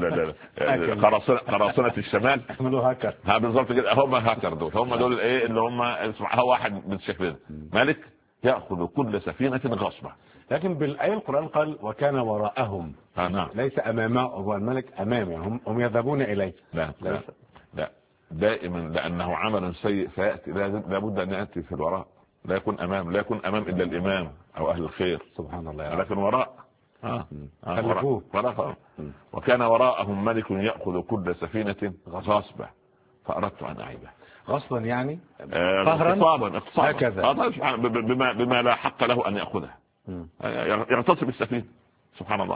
قراصنة الشمال يعملوا هاكر. ها بالظبط كده، هم هاكر دول، هم دول ايه اللي هم هو واحد من الشكل. ملك يأخذ كل سفينة غصبا. لكن بالآية القرآن قال وكان وراءهم. نعم. ليس أمامه، هو الملك أمامه، يعني هم يذهبون إليه. لا دائما، لأنه عمل سيء فيأتي لابد أن يأتي في الوراء. لا يكون أمام إلا الإمام أو أهل الخير. سبحان الله. لكن وراء وراء. وكان وراءهم ملك يأخذ كل سفينة غصبا فأردت أن أعيبه. غصبا يعني اغتصابا هكذا بما لا حق له أن يأخذها. يغتصب السفينة سبحان الله.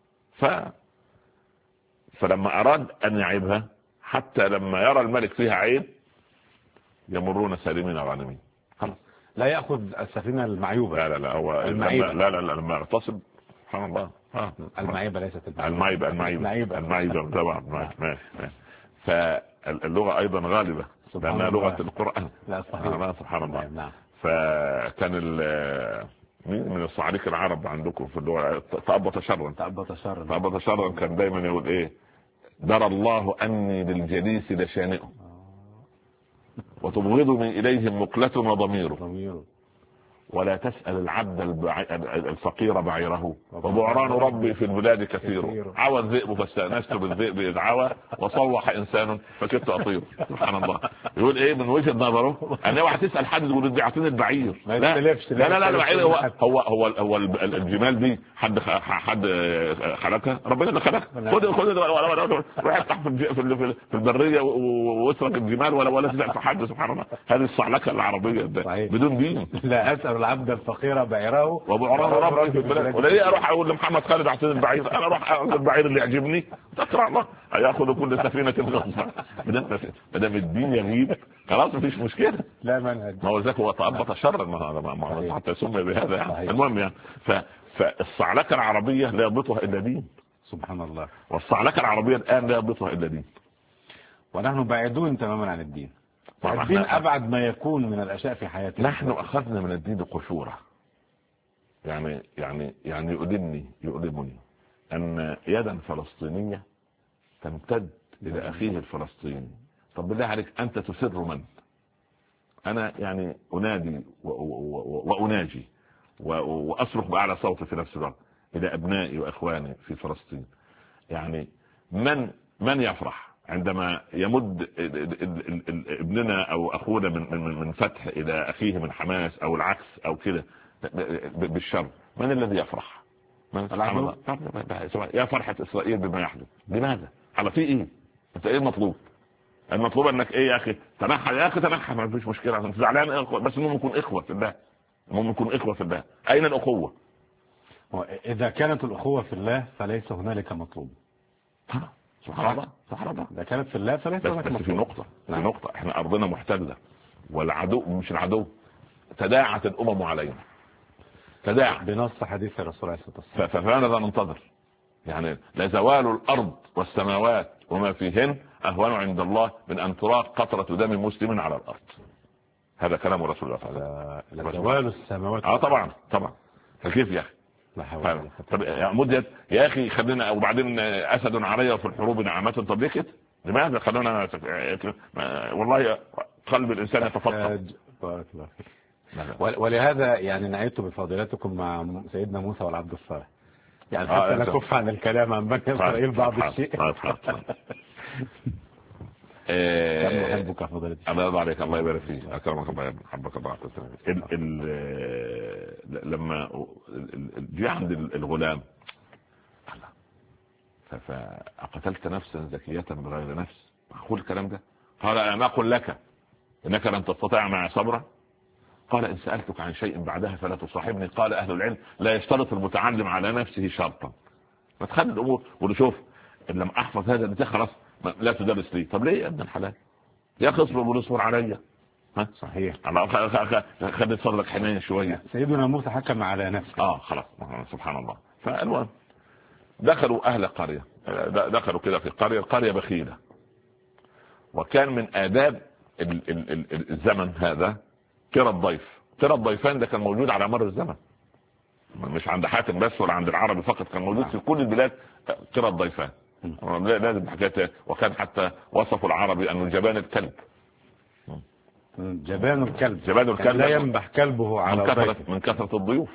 فلما أراد أن يعيبها، حتى لما يرى الملك فيها عيب يمرون سالمين غانمين. لا يأخذ السفينة المعيوبة. لا هو المعيبة. لا لما يغتصب سبحان الله. المعيبة ليست المعيبة طبعا. فاللغة أيضا غالبة لأنها لغة القرآن. لا صحيح. سبحان الله. نعم. فكان من الصعاليك العرب عندكم في اللغة تأبط شرا كان دايما يقول ايه؟ درى الله أني للجليس لشانئ وتبغضني إليهم مقلة وضميره ولا تسأل العبد الفقير بعيره وبعران ربي في البلاد كثير عوى الذئب فاستأنست بالذئب إذ عوى وصوح إنسان فكدت أطير. سبحان الله. يقول إيه من وجهة نظره أن اوعى تسأل حد يقول لي أعطيني البعير. لا البعير هو الجمال دي حد خلقها؟ ربنا اللي خلقها. خد روح افتح في البرية واترك الجمال ولا تسأل في حد. سبحان الله. هذه الصعلكة العربية بدون دين. لا أسأل العبد الفقير بعيره وبعران ربي في البلاد. ولا اروح اقول لمحمد خالد اعطيني البعير؟ انا اروح اخذ البعير اللي يعجبني. تقرا الله هياخذ كل سفينه غصبا. ما دام الدين يغيب خلاص مفيش مشكله. لا منهج. ما هو ذاك هو تأبط شرا ما حتى سمي بهذا يعني. المهم يعني فالصعلكه العربيه لا يضبطها الا دين. سبحان الله. والصعلكه العربيه الان لا يضبطها الا دين. ونحن بعيدون تماما عن الدين. الدين أبعد ما يكون من الأشياء في حياتنا. نحن أخذنا من الدين قشورة. يعني يؤلمني أن يدا فلسطينية تمتد إلى أخيه الفلسطيني. طب بالله عليك أنت تسر من؟ أنا يعني أنادي وأناجي وأصرخ بأعلى صوت في نفس الوقت إلى أبنائي وإخواني في فلسطين. يعني من يفرح عندما يمد ابننا او اخونا من فتح الى اخيه من حماس او العكس او كده بالشر؟ من الذي يفرح؟ يا فرحة اسرائيل بما يحدث. لماذا؟ على في ايه؟ انت ايه المطلوب؟ المطلوب انك ايه يا اخي؟ تنحى يا اخي تنحى، ما فيش مشكله. انت زعلان بس المهم نكون اخوه في الله. اين الاخوه؟ اذا كانت الاخوه في الله فليس هنالك مطلوب. سبحان الله. إذا كانت في الله فليس هناك بس في نقطة احنا ارضنا محتلة والعدو مش العدو، تداعت الامم علينا. تداعى بنص حديث الرسول عليه الصلاة والسلام. فماذا ننتظر؟ يعني لزوال الأرض والسماوات وما فيهن أهون عند الله من أن تراق قطرة دم مسلم على الأرض. هذا كلام رسول الله صلى الله عليه وسلم. لزوال السماوات طبعا فكيف يا أخي؟ طب يا مدد يا أخي خلينا، وبعدين أسد علي في الحروب نعمة. طب ليه كده؟ لماذا خلونا والله قلب الإنسان يتفطر. ولهذا يعني نعيت بفضيلتكم مع سيدنا موسى والعبد الصالح، يعني حتى نكف عن الكلام عن بني إسرائيل بعض الشيء. كم أحبك فضيلتي. الله يرضى عليك، الله يبارك فيك، أكرمك الله يا ابن، حبك الله. لما جاء عند الغلام فأقتلت نفسا زكية بغير نفس، أقول الكلام ده؟ قال أنا أقول لك إنك لن تستطيع معي صبرا. قال إن سألتك عن شيء بعدها فلا تصاحبني. قال أهل العلم لا يشترط المتعلم على نفسه شرطا. ما تخلي الأمور ونشوف إن لم أحفظ هذا انت خلاص لا تدرس لي. طب ليه يا ابن الحلال؟ يا أخي اصبر واصبر عليا. صحيح. خلي صدرك حنين شوية. سيدنا موسى حكم على نفسه. خلاص سبحان الله. فالمهم دخلوا أهل قرية، دخلوا كده في قرية بخيلة، وكان من آداب الزمن هذا كرى الضيف. كرى الضيفان ده كان موجود على مر الزمن، مش عند حاتم بس ولا عند العرب فقط، كان موجود في كل البلاد كرى الضيفان. لازم حكايته. وكان حتى وصفوا العربي أنه جبان الكلب. جبان الكلب لا ينبح كلبه على ضيفه من كثرة الضيوف.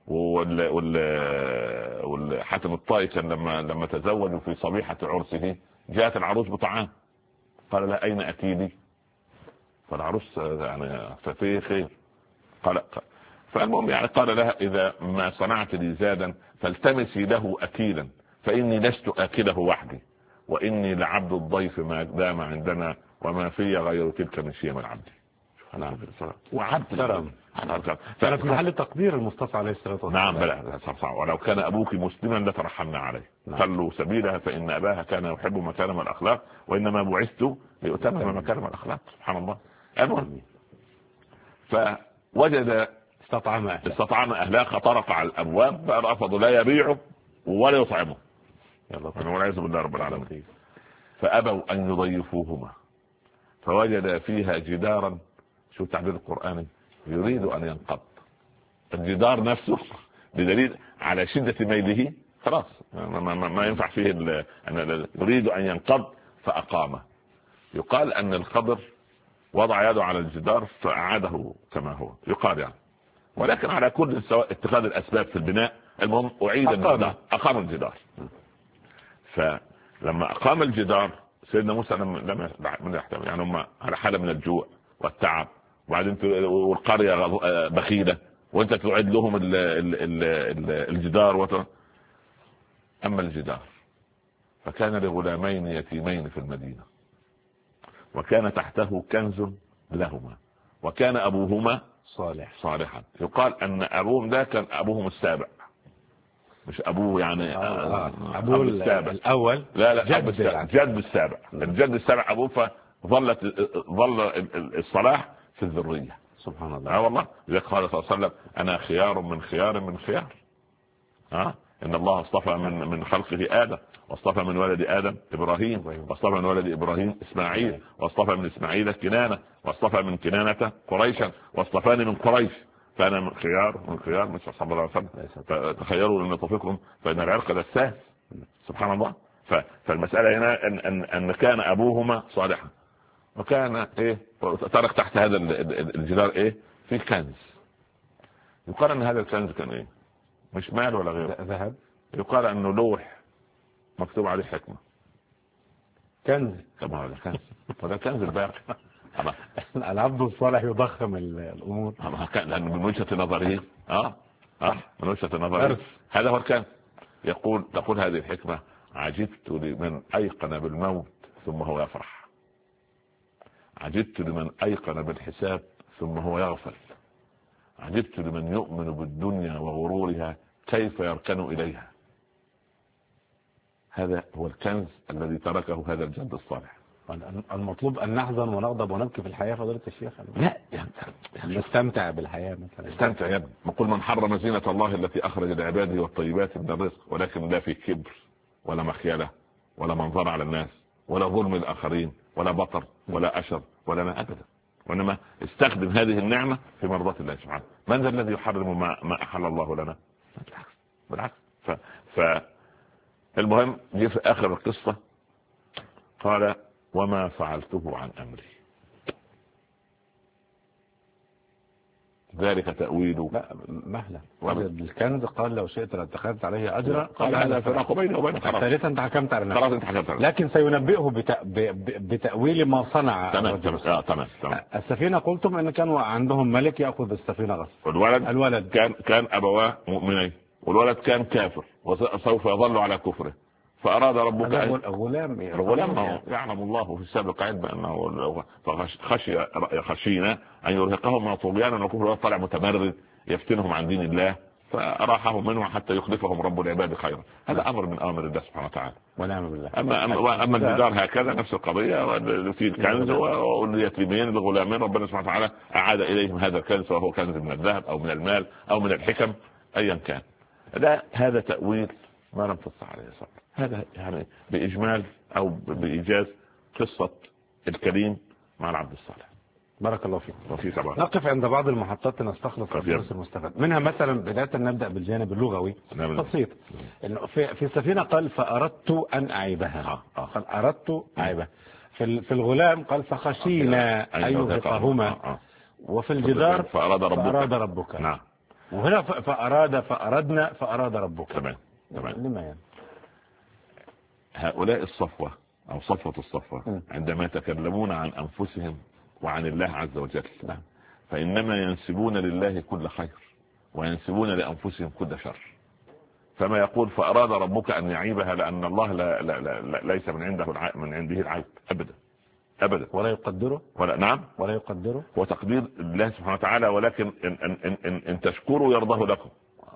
حاتم الطائي كان لما تزوجوا في صبيحة عرسه جاءت العروس بطعام، قال لها أين أكيدي؟ فالعروس يعني ففيه خير. فالمهم يعني قال لها إذا ما صنعت لي زادا فالتمسي له أكيلا، فإني لست آكله وحدي، وإني لعبد الضيف ما دام عندنا، وما في غير تلك من شيم العبد. وعبد كانت محل تقدير المصطفى عليه الصلاة والسلام. نعم بلى. ولو كان أبوك مسلما لترحمنا عليه. خلوا سبيلها فإن أباها كان يحب مكارم الأخلاق، وإنما بعثت لأتمم مكارم الأخلاق. سبحان الله. فوجد استطعم أهلها، طرق على الأبواب فرفضوا لا يبيعوا ولا يطعموا، والعياذ بالله رب العالمين. فأبوا أن يضيفوهما، فوجد فيها جدارا، شو التعبير القرآني، يريد أن ينقض. الجدار نفسه بدليل على شدة ميله خلاص ما ينفع فيه يريد أن ينقض فأقامه. يقال أن الخضر وضع يده على الجدار فأعاده كما هو، يقال يعني. ولكن على كل سواء اتخاذ الأسباب في البناء، المهم أعيد الجدار، أقام الجدار. فلما أقام الجدار سيدنا موسى لم يحتمل، يعني هم على حالة من الجوع والتعب، وبعدين والقرية بخيلة، وانت تعد لهم الجدار أما الجدار فكان لغلامين يتيمين في المدينة، وكان تحته كنز لهما، وكان أبوهما صالحا. يقال أن أبوهم ده كان أبوهم السابع، مش أبوه يعني أبوه السابع الأول، لا جد السابع. الجد السابع أبوه، فظل الصلاح في الذرية. سبحان الله. والله لذلك قال صلى الله عليه وسلم أنا خيار من خيار من خيار. إن الله اصطفى من خلقه آدم، واصطفى من ولد آدم إبراهيم، واصطفى من ولد إبراهيم إسماعيل، واصطفى من إسماعيل كنانة، واصطفى من كنانة قريشا، واصطفاني من قريش، فأنا من خيار مش صلى الله عليه وسلم. تخيروا لأن توفيقكم فإن العرق دساس. سبحان الله. فالمسألة هنا أن كان أبوهما صالحا، وكان ترك تحت هذا الجدار في كنز. يقال أن هذا الكنز كان مش مال ولا غيره، ذهب. يقال أنه لوح مكتوب عليه حكمة. كنز. طبعا هذا كنز، وده كنز الباقي. العبد الصالح يضخم الأمور. لأن من وجهة نظره من وجهة نظره هذا هو الكنز. تقول هذه الحكمة: عجبت لمن أيقن بالموت ثم هو يفرح، عجبت لمن أيقن بالحساب ثم هو يغفل، عجبت لمن يؤمن بالدنيا وغرورها كيف يركن إليها. هذا هو الكنز الذي تركه هذا الجد الصالح. المطلوب أن نحزن ونغضب ونبكي في الحياة فضيلة الشيخ؟ لا يعني نستمتع بالحياة مثلا. استمتع يا ابني. وقل من حرم زينة الله التي أخرج لعباده والطيبات من الرزق، ولكن لا في كبر ولا مخيلة ولا منظر على الناس ولا ظلم الآخرين ولا بطر ولا أشر ولا ما أبدا، وإنما استخدم هذه النعمة في مرضاة الله سبحانه. من ذا الذي يحرم ما أحل الله لنا؟ بالعكس. المهم جه في آخر القصة قال وما فعلته عن أمري ذلك تأويله. لا مهلا الكنز قال لو شئت لاتخذت عليه أجرا، قال هذا فراق بيني وبينك. ثالثا انت حكمت على خلاص نفسك. انت حكمت على لكن سينبئه بتأويل ما صنع. تمام. السفينة قلتم ان كان عندهم ملك يأخذ السفينة غصب. الولد كان أبواه مؤمنين، والولد كان كافر وسوف يظل على كفره، فأراد ربك الغلام يعلم الله في السابق علم أنه خشينا أن يرهقهم طغيانا وكفرا، طلع متمرد يفتنهم عن دين الله فأراحهم منه حتى يخلفهم رب العباد خيرا. هذا أمر من أمر الله سبحانه وتعالى. ونعم بالله. أما الجدار هكذا نفس القضية، في الكنز واليتيمين الغلامين ربنا سبحانه وتعالى أعاد إليهم هذا الكنز، وهو كنز من الذهب أو من المال أو من الحكم أيا كان. هذا تأويل ما لم تستطع عليه صبر. هذا يعني بإجمال أو بإيجاز قصة الكريم مع العبد الصالح. بارك الله فيك. نقف عند بعض المحطات نستخلص الدروس المستفاد منها. مثلا بداية نبدأ بالجانب اللغوي بسيط. إنه في السفينة قال فأردت أن أعيبها. أردت أعيبها. في الغلام قال فخشينا أن يرهقهما. وفي الجدار فأراد ربك. نعم. وهنا فأردنا فأراد ربك. تمام. لما يعني هؤلاء الصفوة أو صفوة الصفوة عندما يتكلمون عن أنفسهم وعن الله عز وجل فإنما ينسبون لله كل خير وينسبون لأنفسهم كل شر. فما يقول فأراد ربك أن يعيبها لأن الله لا ليس من عنده العيب أبدا ولا يقدره ولا يقدره. هو تقدير الله سبحانه وتعالى، ولكن إن تشكروا يرضاه لكم،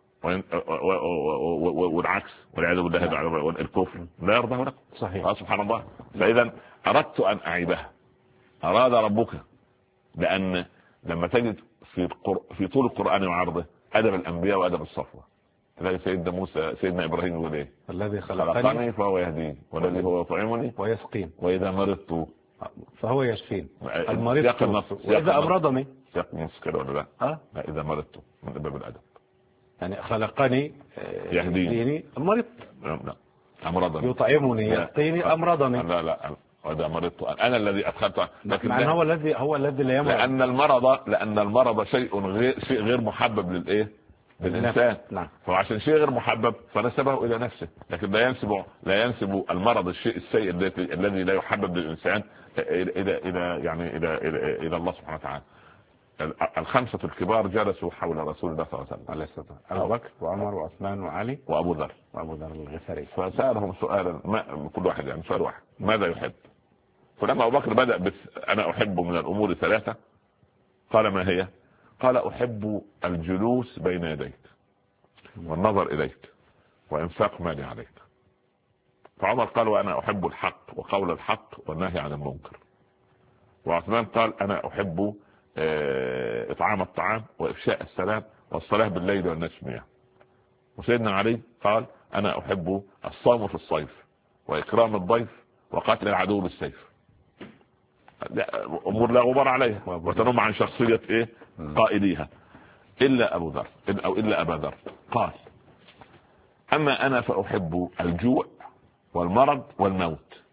والعكس والعياذ بالله الكفر لا يرضاه لكم. صحيح. سبحان الله. فإذا أردت أن أعيبها أراد ربك، لأن لما تجد في طول القرآن وعرضه أدب الأنبياء وأدب الصفوة، تلاقي سيدنا موسى سيدنا إبراهيم يقول إيه؟ الذي خلقني فهو يهدين، والذي هو يطعمني ويسقين، وإذا مرضت فهو يشفين. المريض وإذا أمرضني كده ولا لا؟ إذا مرضت من باب الأدب. يعني خلقني يهديني، مرضت أمرضني، يطعمني يسقيني أمرضني. لا وإذا مرضت أنا الذي أدخلت. لكن هو الذي لا يمرض، لأن المرض شيء غير محبب للإنسان. نعم. فعشان شيء غير محبب فنسبه إلى نفسه، لكن لا ينسب المرض الشيء السيء الذي لا يحبب للإنسان إلى الله سبحانه وتعالى. الخمسة الكبار جلسوا حول رسول الله صلى الله عليه وسلم، أبو بكر وعمر وعثمان وعلي وأبو ذر الغفاري. فسألهم سؤالا، كل واحد سؤال واحد، ماذا يحب؟ فلما أبو بكر بدأ أنا أحب من الأمور 3 قال ما هي؟ قال أحب الجلوس بين يديك والنظر إليك وإنفاق مالي عليك. فعمر قال وأنا أحب الحق وقول الحق والنهي عن المنكر. وعثمان قال أنا أحب إطعام الطعام وإفشاء السلام والصلاة بالليل والناس نيام. وسيدنا علي قال أنا أحب الصوم في الصيف وإكرام الضيف وقتل العدو بالسيف. أمور لا غبار عليها وتنم عن شخصية قائديها، إلا أبو ذر أو إلا أبا ذر قال أما أنا فأحب الجوع والمرض والموت.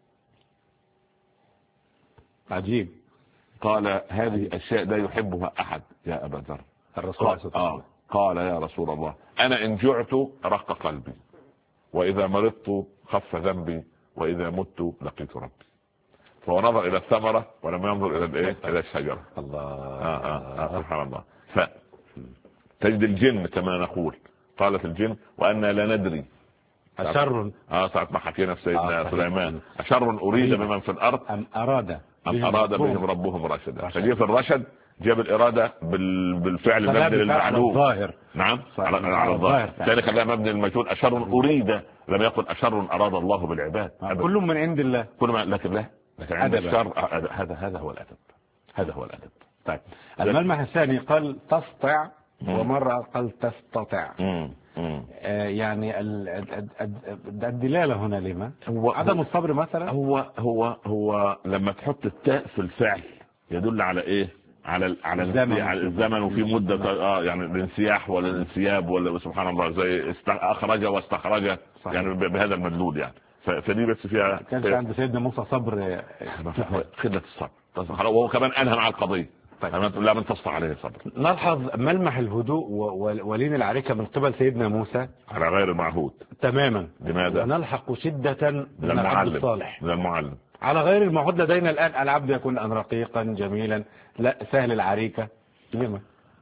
عجيب. قال هذه أشياء لا يحبها أحد يا أبا ذر. الرسول قال يا رسول الله أنا إن جعت رق قلبي، وإذا مرضت خف ذنبي، وإذا مت لقيت ربي. فهو نظر إلى الثمرة ولم ينظر إلى الشجرة. الله. سبحان الله. فتجد الجن كما نقول، قالت الجن وأنا لا ندري أشر ساعة ما حكينا في سيدنا سليمان أشر أريد بمن في الأرض أم أراد بهم ربهم رشدا. فجيب الرشد جاب الإرادة بالفعل مبني للمعلوم. نعم على الظاهر. ذلك خلاها مبني للمجهول. أشر أريد لم يقل أشر أراد الله بالعباد. كل من عند الله. لكن عند الشر هذا هو الأدب. طيب الملمح الثاني قال تسطع ومرة قال تستطع. يعني الدلالة هنا لما عدم الصبر مثلا. هو لما تحط التاء في الفعل يدل على ايه؟ على الزمن وفي مدة يعني الانسياح ولا الانسياب ولا سبحان الله زي اخرج واستخرج. صحيح. يعني بهذا المدلول يعني فدي بس فيها كان عند سيدنا موسى صبر خدة الصبر وهو كمان انهى مع القضية. طيب. لا من تصفى عليه الصبر. نلحظ ملمح الهدوء ولين العريكة من قبل سيدنا موسى على غير المعهود تماما. لماذا؟ ونلحق شدة من العبد الصالح من المعلم على غير المعهود لدينا الآن. العبد يكون أن رقيقا جميلا لا سهل العريكة. لما؟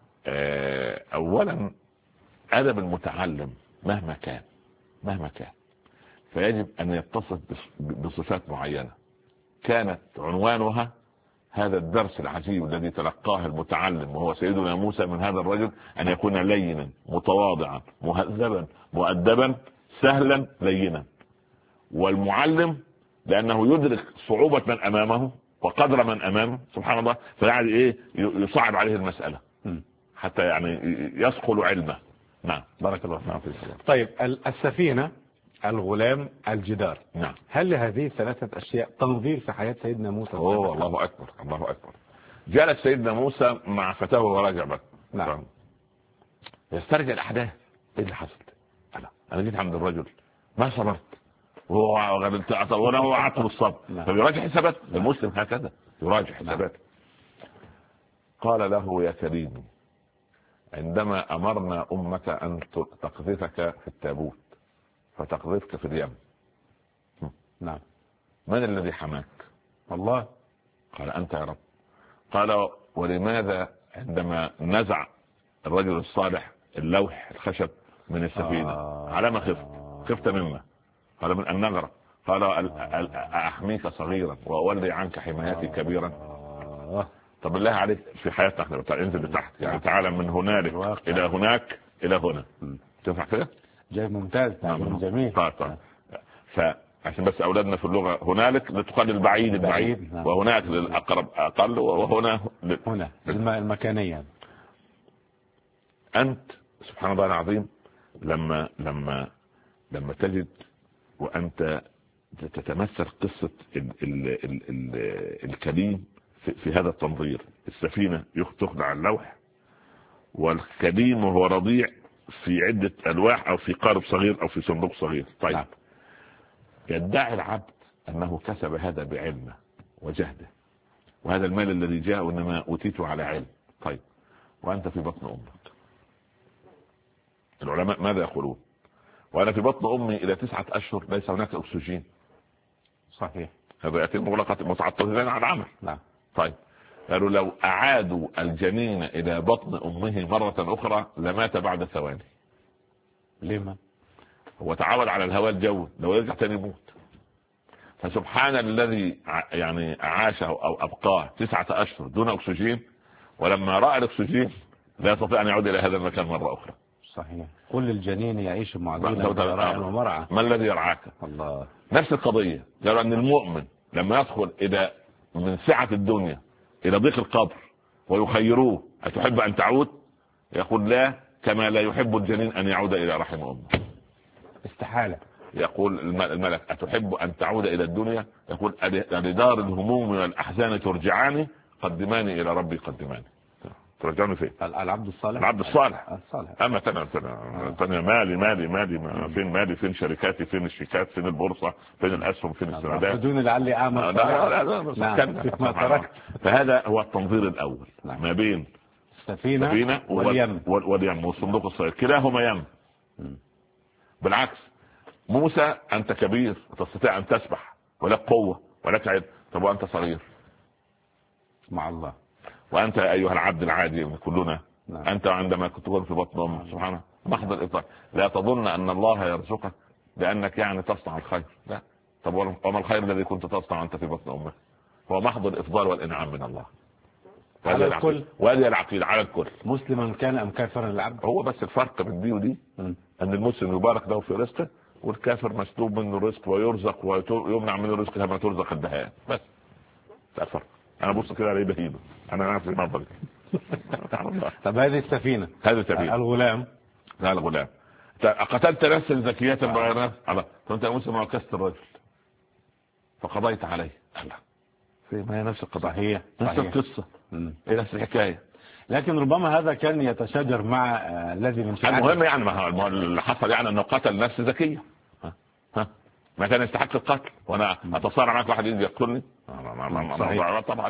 أولا أدب المتعلم مهما كان فيجب أن يتصف بصفات معينة كانت عنوانها هذا الدرس العجيب الذي تلقاه المتعلم وهو سيدنا موسى من هذا الرجل أن يكون لينا متواضعا مهذبا مؤدبا سهلا لينا. والمعلم لأنه يدرك صعوبة من أمامه وقدر من أمامه سبحان الله فيعني إيه يصعب عليه المسألة حتى يعني يثقل علمه. نعم بارك الله فيك. طيب السفينة الغلام الجدار. نعم. هل لهذه الثلاثة أشياء تنظير في حياة سيدنا موسى؟ الله أكبر الله أكبر. جلس سيدنا موسى مع فتاه وراجع بك. نعم. يسترجع الأحداث. إيه اللي حصل؟ أنا جيت عند الرجل ما صبرت وهو عطل الصبر. فبيراجع حسابات. المسلم هكذا يراجع حسابات. قال له يا كريم عندما أمرنا أمك أن تقذفك في التابوت فتقذفك في اليم. نعم. من الذي حماك؟ الله. قال أنت يا رب. قال ولماذا عندما نزع الرجل الصالح اللوح الخشب من السفينة على ما خفت مما؟ قال من أن نغرق. قال أحميك صغيرا وأولي عنك حمايتي كبيرا. طب بالله عليك في حياتك انزل لتحت يعني تعالى من هنالك إلى هناك إلى هنا. تنفع كده؟ جاي ممتاز. جميل. طيب. فعشان بس أولادنا في اللغة هنالك لتقل البعيد وهناك للأقرب أقل وهنا هنا المكانية. أنت سبحان الله العظيم لما تجد وأنت تتمثل قصة الكليم في هذا التنظير. السفينة تخضع اللوح والكليم وهو رضيع في عدة ألواح أو في قارب صغير أو في صندوق صغير. طيب. يدعي العبد أنه كسب هذا بعلمه وجهده وهذا المال الذي جاء إنما أوتيته على علم. طيب وأنت في بطن أمك. العلماء ماذا يقولون؟ وأنا في بطن أمي إلى 9 أشهر ليس هناك أكسجين. صحيح. هذا يأتي مغلقة متعطلين على العمل. نعم. طيب قالوا لو أعادوا الجنين إلى بطن أمه مرة أخرى لمات بعد ثواني. لما؟ هو تعود على الهواء الجوي لو يرجع تاني يموت. فسبحان الذي يعني عاشه أو أبقاه 9 أشهر دون أكسجين ولما رأى الأكسجين لا يستطيع أن يعود إلى هذا المكان مرة أخرى. صحيح. كل الجنين يعيش معزولا براء ومرعى. ما الذي يرعاك؟ الله. نفس القضية. قالوا أن المؤمن لما يدخل إلى من سعة الدنيا إلى ضيق القبر ويخيروه أتحب أن تعود؟ يقول لا كما لا يحب الجنين أن يعود إلى رحم أمه. استحالة. يقول الملك أتحب أن تعود إلى الدنيا؟ يقول لدار الهموم والأحزان ترجعاني قدماني إلى ربي قدماني. ترجعني فين؟ العبد الصالح. العبد الصالح. أما تنا مالي فين مالي فين شركاتي فين الشيكات فين البورصة فين الأسهم فين السندات بدون لعلي أعمل. لا. فهذا هو التنظير الأول. ما بين سفينة واليم والصندوق الصغير كلاهما يم. بالعكس موسى أنت كبير تستطيع أن تسبح ولك قوة ولك علم. طب وأنت صغير مع الله. وأنت أيها العبد العادي كلنا. أنت عندما كنت في بطن أمك سبحانه محض الإفضال. لا تظن أن الله يرزقك لأنك يعني تصنع الخير. لا. طب وما الخير الذي كنت تصنع أنت في بطن أمك؟ هو محض الإفضال والإنعام من الله على الكل. وهذه العقيدة على الكل مسلما كان أم كافرا العبد. هو بس الفرق بين دي ودي أن المسلم يبارك له في رزقه والكافر مسلوب منه الرزق ويرزق ويمنع منه الرزق كما ترزق الدهاء. بس ده الفرق. انا بص كده عليه بهيبه، انا نفسي نظري. طب هذه السفينه، هذه السفينه، الغلام، لا الغلام قتلت نفسا زكية بغير نفس، فانت يا موسى ما عكست الرجل فقضيت عليه. ما هي نفس القضاء، هي نفس القصه، هي نفس الحكايه. لكن ربما هذا كان يتشاجر مع الذي من شأنه. المهم يعني ما اللي حصل يعني انه قتل نفس زكيه، ما كان يستحق القتل، وانا اتصارع معك واحد يجي يقتلني؟ طبعا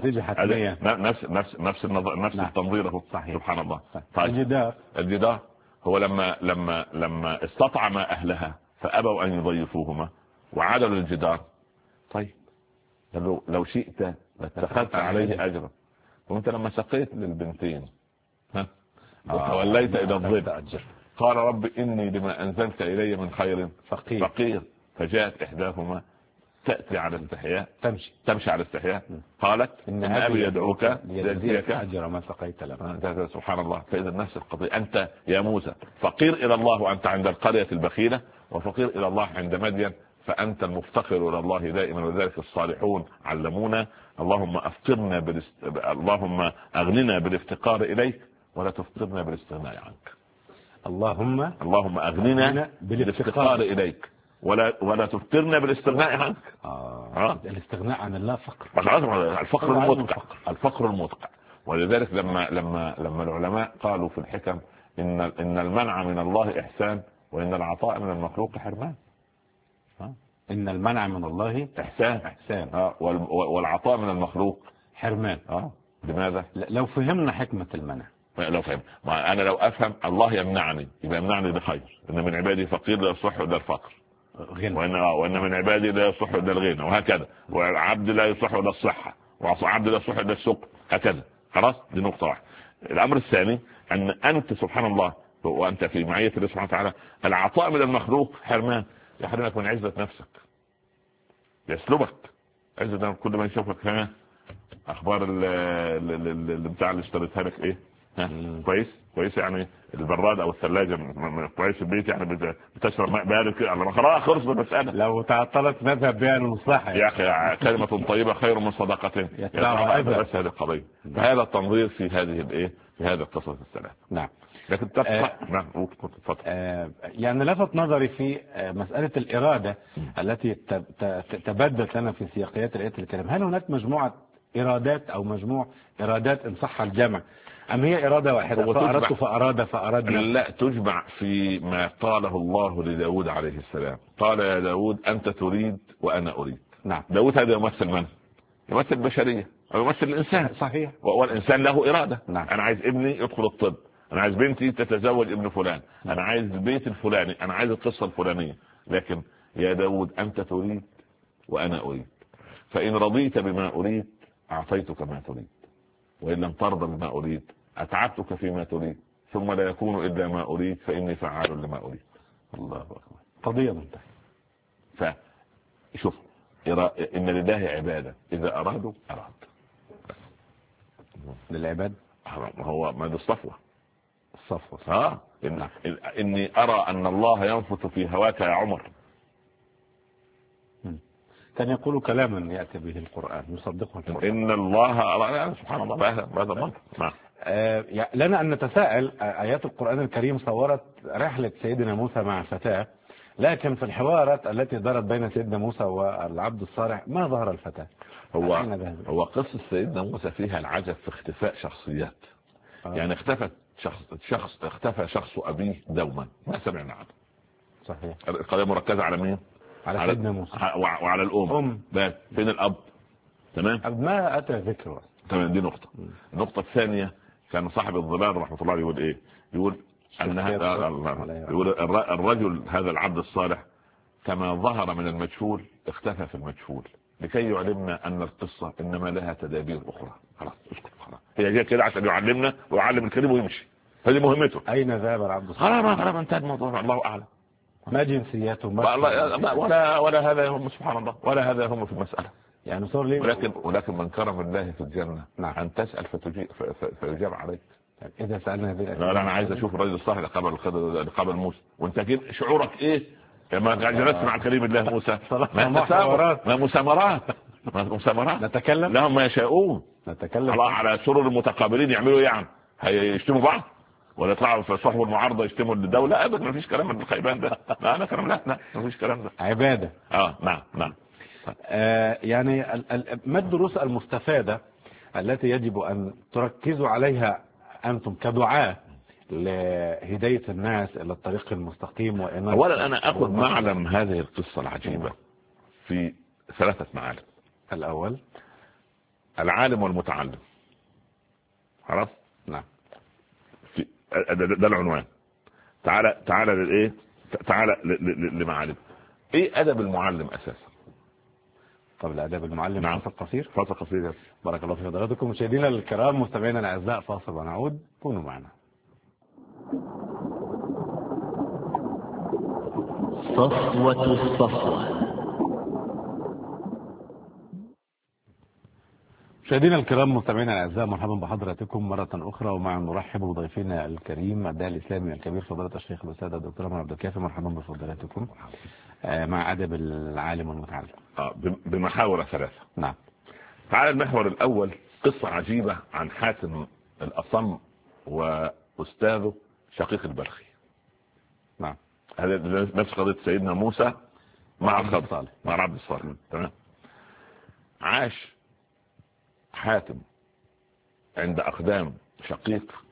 نفس التنظير. سبحان الله. طيب. الجدار هو لما استطعم اهلها فابوا ان يضيفوهما وعادوا للجدار. طيب لو شئت لاتخذت عليه اجرا، وانت لما سقيت للبنتين وتوليت الى الظل قال رب اني لما انزلت الي من خير فقير. فجاءت احداهما تاتي على استحياء، تمشي على استحياء، قالت ان ابي يدعوك ليجزيك اجر ما سقيت له. سبحان الله. فاذا نفس القضيه، انت يا موسى فقير الى الله وانت عند القريه البخيله، وفقير الى الله عند مدين، فانت المفتقر الى الله دائما. وذلك الصالحون علمونا اللهم افقرنا اللهم اغننا بالافتقار اليك ولا تفقرنا بالاستغناء عنك. اللهم اغننا بالافتقار اليك ولا تفقرنا بالاستغناء عنك. الاستغناء عن الله فقر، الفقر المدقع. ولذلك لما العلماء قالوا في الحكم ان المنع من الله احسان وان العطاء من المخلوق حرمان. ان المنع من الله احسان والعطاء من المخلوق حرمان. لماذا؟ لو فهمنا حكمة المنع، لو فهم، انا لو افهم الله يمنعني يبقى يمنعني بخير، ان من عبادي فقير لا يصح الا الفقر، وان من عبادي لا يصح الا الغنى، وهكذا، وعبد لا يصح الا الصحه، وعبد لا يصح الا السكر، هكذا. خلاص، دي نقطه واحده. الامر الثاني ان انت سبحان الله وانت في معيه الله سبحانه وتعالى، العطاء من المخلوق حرمان، يحرمك من عزه نفسك، يسلبك عزه. كل ما يشوفك اخبار اللي بتاع اللي اشتريتها لك ايه، كويس يعني البراد او الثلاجه كويس، البيت يعني بتشرب ماء بارد كده، على ما خلص بالمساله. لو تعطلت نذهب بها للمصلحه يا اخي، كلمه طيبه خير من صدقه بس هذه القضيه. فهذا التنظير في هذه الايه، في هذه القصص الثلاث. نعم. لكن تبقى يعني لفت نظري في مساله الاراده التي تبدت لنا في سياقيات الايات الكريمه. هل هناك مجموعه إرادات أو مجموع إرادات إن صح الجمع، أم هي إرادة واحدة فأردت فأردنا؟ لا، تجمع في ما قاله الله لداود عليه السلام. قال يا داود أنت تريد وأنا أريد. نعم. داود هذا يمثل من؟ يمثل البشرية أو يمثل الإنسان. صحيح. والإنسان له إرادة. نعم. أنا عايز ابني يدخل الطب، أنا عايز بنتي تتزوج ابن فلان، أنا عايز البيت الفلاني، أنا عايز القصة الفلانية. لكن يا داود أنت تريد وأنا أريد، فإن رضيت بما أريد أعطيتك ما تريد، وإن لم ترضى بما أريد أتعبتك فيما تريد، ثم لا يكون إلا ما أريد فإني فعال لما أريد. الله أكبر. قضية منتهية. فشوف، إن لله عبادة إذا أرادوا أراد. للعباد هو ما الصفوة. نعم. إني أرى أن الله ينفث في هواك يا عمر. كان يقول كلاما يأتي به القرآن يصدقه القرآن. إن الله سبحان الله هذا المنطق. لنا أن نتساءل. آيات القرآن الكريم صورت رحلة سيدنا موسى مع فتاة، لكن في الحوارات التي دارت بين سيدنا موسى والعبد الصالح ما ظهر الفتاة. هو قصة سيدنا موسى فيها العجب في اختفاء شخصيات. يعني اختفى شخص أبيه دوما، ما سمعنا عنه. صحيح. القضية مركزة على مين؟ على سيدنا موسى وعلى الأم. فين الأب؟ تمام، ما أتى ذكره. تمام، دي نقطة. النقطة الثانية، كان صاحب الظلال رحمة الله يقول إيه؟ يقول الرجل هذا العبد الصالح كما ظهر من المجهول اختفى في المجهول، لكي يعلمنا أن القصة إنما لها تدابير أخرى. خلاص اسكت، خلاص هي جاء كده عشان يعلمنا ويعلم الكريم ويمشي، هذه مهمته. أين ذهب العبد الصالح؟ خلاص انتهى الموضوع، الله أعلم. ما جنسياته ولا هذا يهم، سبحان الله، ولا هذا يهم في المسألة. يعني صار لي ولكن من كرم الله في الجنة نعم. أن تسأل فيجاب عليك. إذا سألنا هذه لا أنا عايز أشوف الرجل الصالح قبل موسى، وأنت كده شعورك إيه لما جلست مع كريم الله موسى؟ ما مسامرات. مؤتمرات نتكلم لهم ما يشاءون، نتكلم على سرر المتقابلين يعملوا ايه يعني؟ هيشتموا بعض ولا يطلعوا في صحب المعارضه يشتموا الدوله؟ ابدا ما فيش كلام من الخيبان ده. لا انا كلام لا ما فيش كلام ده. عباده. نعم. يعني ما الدروس المستفاده التي يجب ان تركزوا عليها انتم كدعاة لهدايه الناس الى الطريق المستقيم؟ اولا انا اخذ معلم هذه القصه العجيبه في 3 معالم. الاول العالم والمتعلم. خلاص؟ نعم. ده العنوان. تعالى للايه؟ تعالى لمعالم. ايه ادب المعلم اساسا؟ قبل ادب المعلم نعم. فاصل قصير. بارك الله في حضراتكم مشاهدينا الكرام مستمعينا الاعزاء، فاصل ونعود، كونوا معنا. صفوة الصفوة. مشاهدينا الكرام مستمعينا الاعزاء، مرحبا بحضراتكم مره اخرى، ومع نرحب بضيفنا الكريم الداعي الاسلامي الكبير فضيله الشيخ الاستاذ الدكتور عمر عبد الكافي. مرحبا بفضيلتكم مع ادب العالم والمتعلم بمحاور 3. نعم. تعالى المحور الاول، قصه عجيبه عن حاتم الاصم واستاذه شقيق البلخي. نعم. هذا نفس قضيه سيدنا موسى مع الخضر مع عبد الصالح. تمام. عاش حاتم عند أقدام شقيق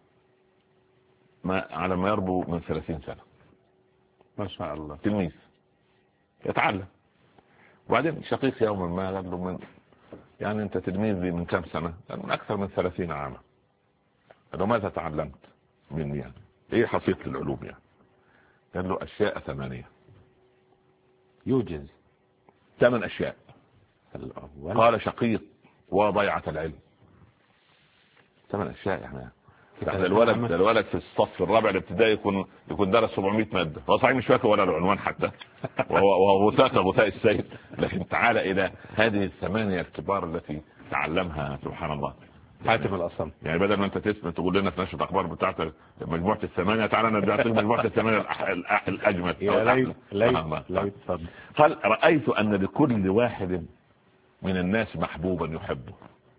على ما يربو من 30 سنة. ما شاء الله. تلميذ يتعلم. وبعدين شقيق يوما ما قال له يعني أنت تلميذي من كم سنة؟ قال من أكثر من 30 عاما. قال له ماذا تعلمت مني يعني؟ إيه حصيلة العلوم يعني؟ قال له أشياء 8. يوجز 8 أشياء. قال شقيق وضيعة العلم. 8 أشياء يعني. الولد في الصف الرابع الابتدائي يكون درس 700 مادة. هو صحيح مش فاكر ولا العنوان حتى، وهو غثاء السيد، لكن تعالى إلى هذه 8 الكبار التي تعلمها سبحان الله حاتم الأصم. يعني بدل ما انت تقول لنا في نشرة الأخبار بتاعتك مجموعة 8، تعالى انا بدي اعطيك مجموعة 8 الأجمل. يا ليت. قال رأيت أن لكل واحد من الناس محبوبا يحبه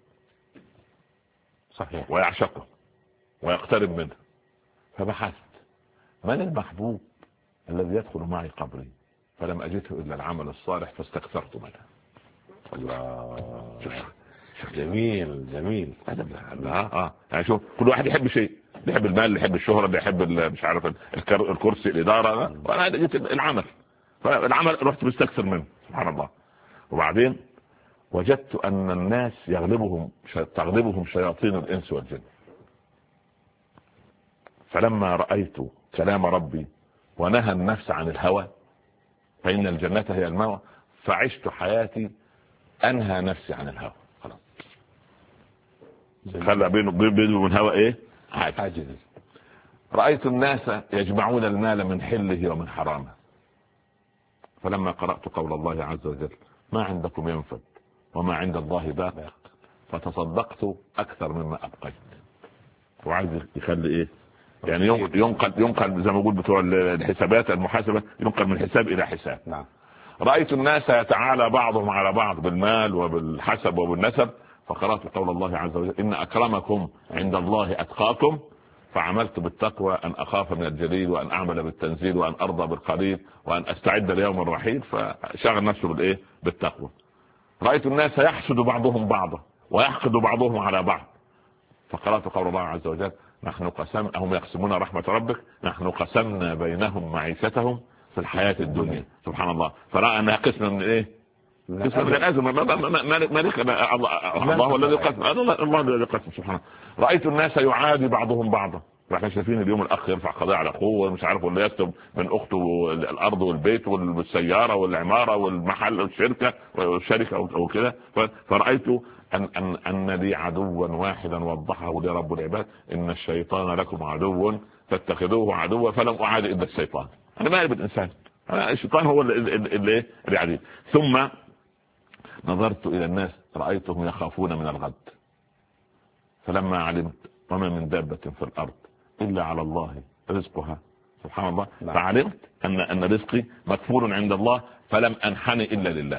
صحيح ويعشقه ويقترب منه، فبحثت من المحبوب الذي يدخل معي قبري، فلم أجده إلا العمل الصالح فاستكثرت منه. الله جميل. يعني شوف، كل واحد يحب شيء، يحب المال، اللي يحب الشهرة، اللي يحب مش عارف الكرسي، الإدارة، وأنا جيت العمل، فالعمل رحت بستكثر منه سبحان الله. وبعدين وجدت أن الناس تغلبهم شياطين الإنس والجن. فلما رأيت كلام ربي ونهى النفس عن الهوى فإن الجنة هي المأوى، فعشت حياتي أنهى نفسي عن الهوى. خلاص خلى بينه وبين هوى إيه؟ حاجز. رأيت الناس يجمعون المال من حله ومن حرامه، فلما قرأت قول الله عز وجل ما عندكم ينفد وما عند الله باق، فتصدقت أكثر مما أبقيت. وعايز يخلي إيه يعني ينقل زي ما يقول بتوع الحسابات المحاسبة، ينقل من حساب إلى حساب. نعم. رأيت الناس يتعالى بعضهم على بعض بالمال وبالحسب وبالنسب، فقرأت قول الله عز وجل إن أكرمكم عند الله أتقاكم، فعملت بالتقوى أن أخاف من الجليل وأن أعمل بالتنزيل وأن أرضى بالقليل وأن أستعد ليوم الرحيل، فشغل نفسه بالإيه؟ بالتقوى. رأيت الناس يحسد بعضهم بعضا ويحقد بعضهم على بعض، فقرأت قول الله عز وجل هم يقسمون رحمة ربك نحن قسمنا بينهم معيشتهم في الحياة الدنيا. سبحان الله. فرأى أنها قسم من إيه؟ قسم من الأزمة. مالك الله الذي قسم، الله الذي قسم سبحان الله. رأيت الناس يعادي بعضهم بعضا، احنا شايفين اليوم الأخ يرفع قضاء على أخوه مش عارف، ولا يكتب من أخته الأرض والبيت والسيارة والعمارة والمحل والشركة أو كده. فرأيت أن لي عدوا واحدا وضحه لي رب العباد إن الشيطان لكم عدو فاتخذوه عدوا فلم أعاد إلا الشيطان. أنا ما أعرف الإنسان، الشيطان هو اللي عديد. ثم نظرت إلى الناس رأيتهم يخافون من الغد، فلما علمت وما من دابة في الأرض إلا على الله رزقها سبحان الله، فعلمت أن رزقي مكفول عند الله فلم أنحني إلا لله.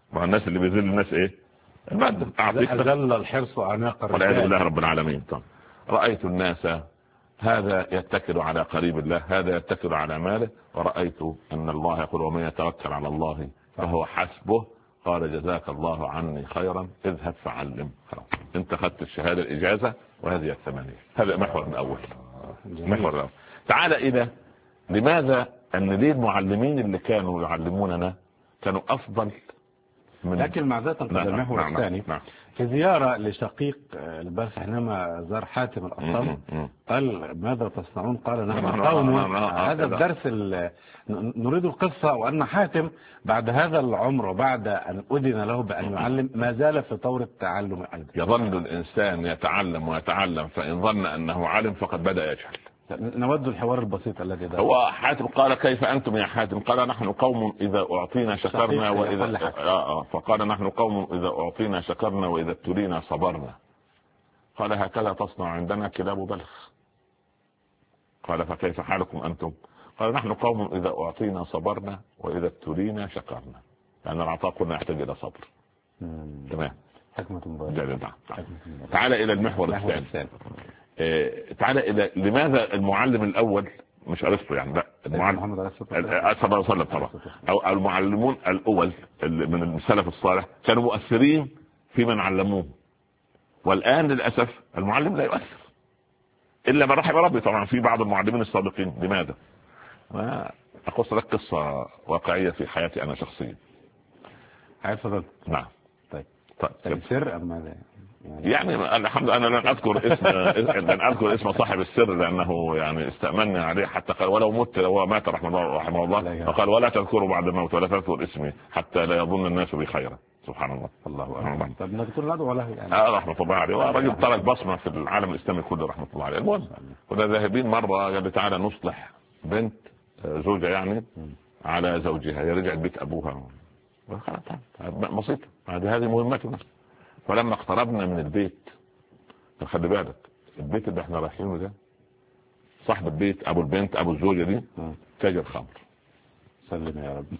مع الناس اللي بيذل الناس ايه؟ المادة. أذل الحرص أعناق الرجال والعياذ بالله رب العالمين. طبعا رأيت الناس هذا يتكل على قريب الله، هذا يتكل على ماله، ورأيت أن الله يقول ومن يتوكل على الله فهو حسبه. قال جزاك الله عني خيرا اذهب فعلم. خلاص انت خدت الشهادة الإجازة وهذه الثمانية. هذا محور الأول. محور الأول. تعال إلى لماذا أن ليه المعلمين اللي كانوا يعلموننا كانوا أفضل من، لكن مع ذات المحور الثاني في زيارة لشقيق البارح حينما زار حاتم الأصم قال ماذا تصنعون؟ قال نحن قوم. هذا الدرس نريد القصة، وأن حاتم بعد هذا العمر وبعد أن أذن له بأن يعلم ما زال في طور التعلم أيضا. يظل الإنسان يتعلم ويتعلم، فإن ظن أنه علم فقد بدأ يجهل. نود الحوار البسيط الذي ده. هو حاتم قال كيف أنتم يا حاتم؟ قال نحن قوم إذا أعطينا شكرنا وإذا فقال نحن قوم إذا أعطينا شكرنا وإذا ابتلينا صبرنا. قال هكذا تصنع عندنا كلاب بلخ. قال فكيف حالكم أنتم؟ قال نحن قوم إذا أعطينا صبرنا وإذا ابتلينا شكرنا، لأن العطاء كنا يحتاج إلى صبر. تمام. حكمة مباركة. تعال إلى المحور الثاني. تعالى الى لماذا المعلم الاول مش ارسطو يعني، لا المعلم محمد عليه الصلاه والسلام طبعا، او المعلمون الاول من السلف الصالح كانوا مؤثرين في من علموه. والان للاسف المعلم لا يؤثر الا من رحم ربي. طبعا في بعض المعلمين السابقين. لماذا؟ اقص لك قصه واقعيه في حياتي انا شخصيا. تفضل. نعم. طيب السر ام ماذا؟ يعني الحمد لله انا لن اذكر اسم صاحب السر، لانه يعني استأمنني عليه حتى قال ولو مت لو مات رحمه الله فقال ولا تذكروا بعد الموت ولا تذكر اسمي حتى لا يظن الناس بي خيرا. سبحان الله. الله اكبر. طب نذكر ندعو له يعني. رحمه الله عليه، ورجل ترك بصمه في العالم الاسلامي كله رحمه الله عليه. المهم كنا ذاهبين مره قال تعالى نصلح بنت زوجه يعني على زوجها، هي رجعت بيت ابوها بسيطه، هذه مهمتنا. فلما اقتربنا من البيت، خلي بالك البيت اللي احنا رايحينه ده صاحب البيت ابو البنت ابو الزوجه دي تاجر خمر. سلم يا رب.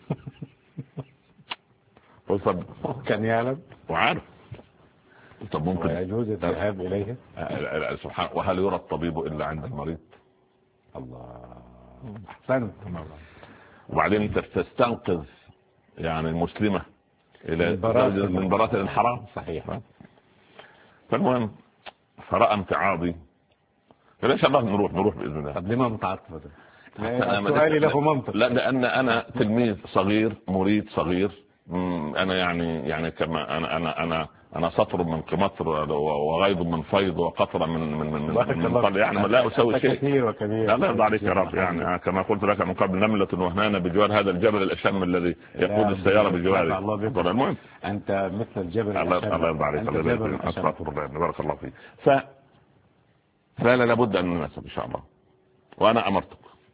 وصل كان يعلم وعارف. طب ممكن يجوز الذهاب اليه؟ سبحان. وهل يرى الطبيب الا عند المريض؟ الله. احسنت. وبعدين انت تستنقذ يعني المسلمه الى من براثن الحرام. صحيح. فالمهم فرأى امتعاضي فان شاء الله نروح باذن الله. طب لما متعاطف؟ سؤالي له منطق. لا لان انا تلميذ صغير مريد صغير. انا يعني كما انا سطر من قمطر وغيض من فيض وقطره من طل يعني لا اسوي شيء. كثير وكبير. الله يرضى عليك يا رب. يعني كما قلت لك من قبل نمله وهنانه بجوار هذا الجبل الاشم الذي يقود السياره بجواره. المهم انت مثل الجبل الاشم. الله يرضى عليك. بارك الله فيك. لا لابد ان نناسب ان شاء الله. وانا امرتك.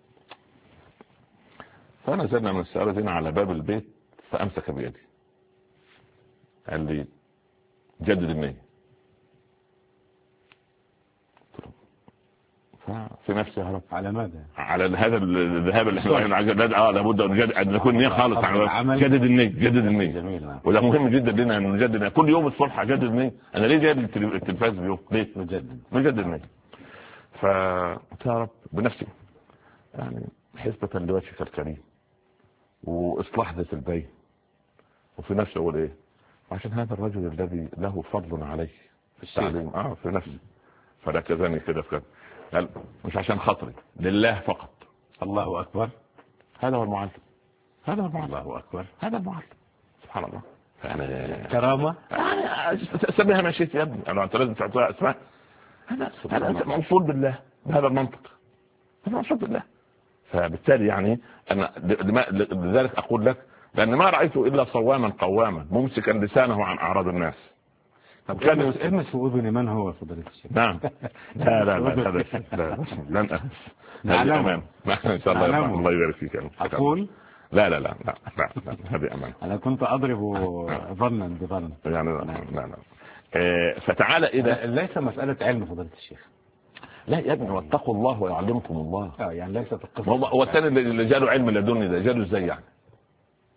فنزلنا من السياره هنا على باب البيت فامسك بيدي قال لي جدد النية. في نفسي يا رب على ماذا؟ على هذا الذهاب اللي احنا لابد ان نكون نية خالص. جدد النية جميل. وده مهم جدا لنا ان نجدد كل يوم الصبح. اجدد النية. انا ليه جايب التلفاز اليوم؟ ليه نجدد النية؟ فقلت يا رب بنفسي يعني حسبة لوجهك الكريم واصلاح ذات البين. وفي نفسي اقول ايه؟ عشان هذا الرجل الذي له فضل عليه في التعليم في نفسي. فركزني كده في كده قال مش عشان خاطري لله فقط. الله اكبر. هذا هو المعلم. الله اكبر. هذا المعلم. سبحان الله. يعني كرامه سميها ما شئت يا ابني. انا انت لازم تعطيها اسماء. هذا موصول بالله بهذا المنطق. هذا موصول بالله. فبالتالي يعني انا لذلك اقول لك لأن ما رأيته إلا صواما قواما ممسكا لسانه عن أعراض الناس. طب كان امس في أذن من هو فضيلة الشيخ؟ نعم. لا لن نعلم. إن شاء الله يبارك فيك. أقول لا هذه أمان. أنا كنت أضرب ظنا بظن يعني لا. فتعالى إذا ليس مسألة علم فضيلة الشيخ. لا يا ابني واتقوا الله ويعلمكم الله. يعني ليست القصة. هو الثاني اللي جاله علم لدني ده جاله ازاي يعني؟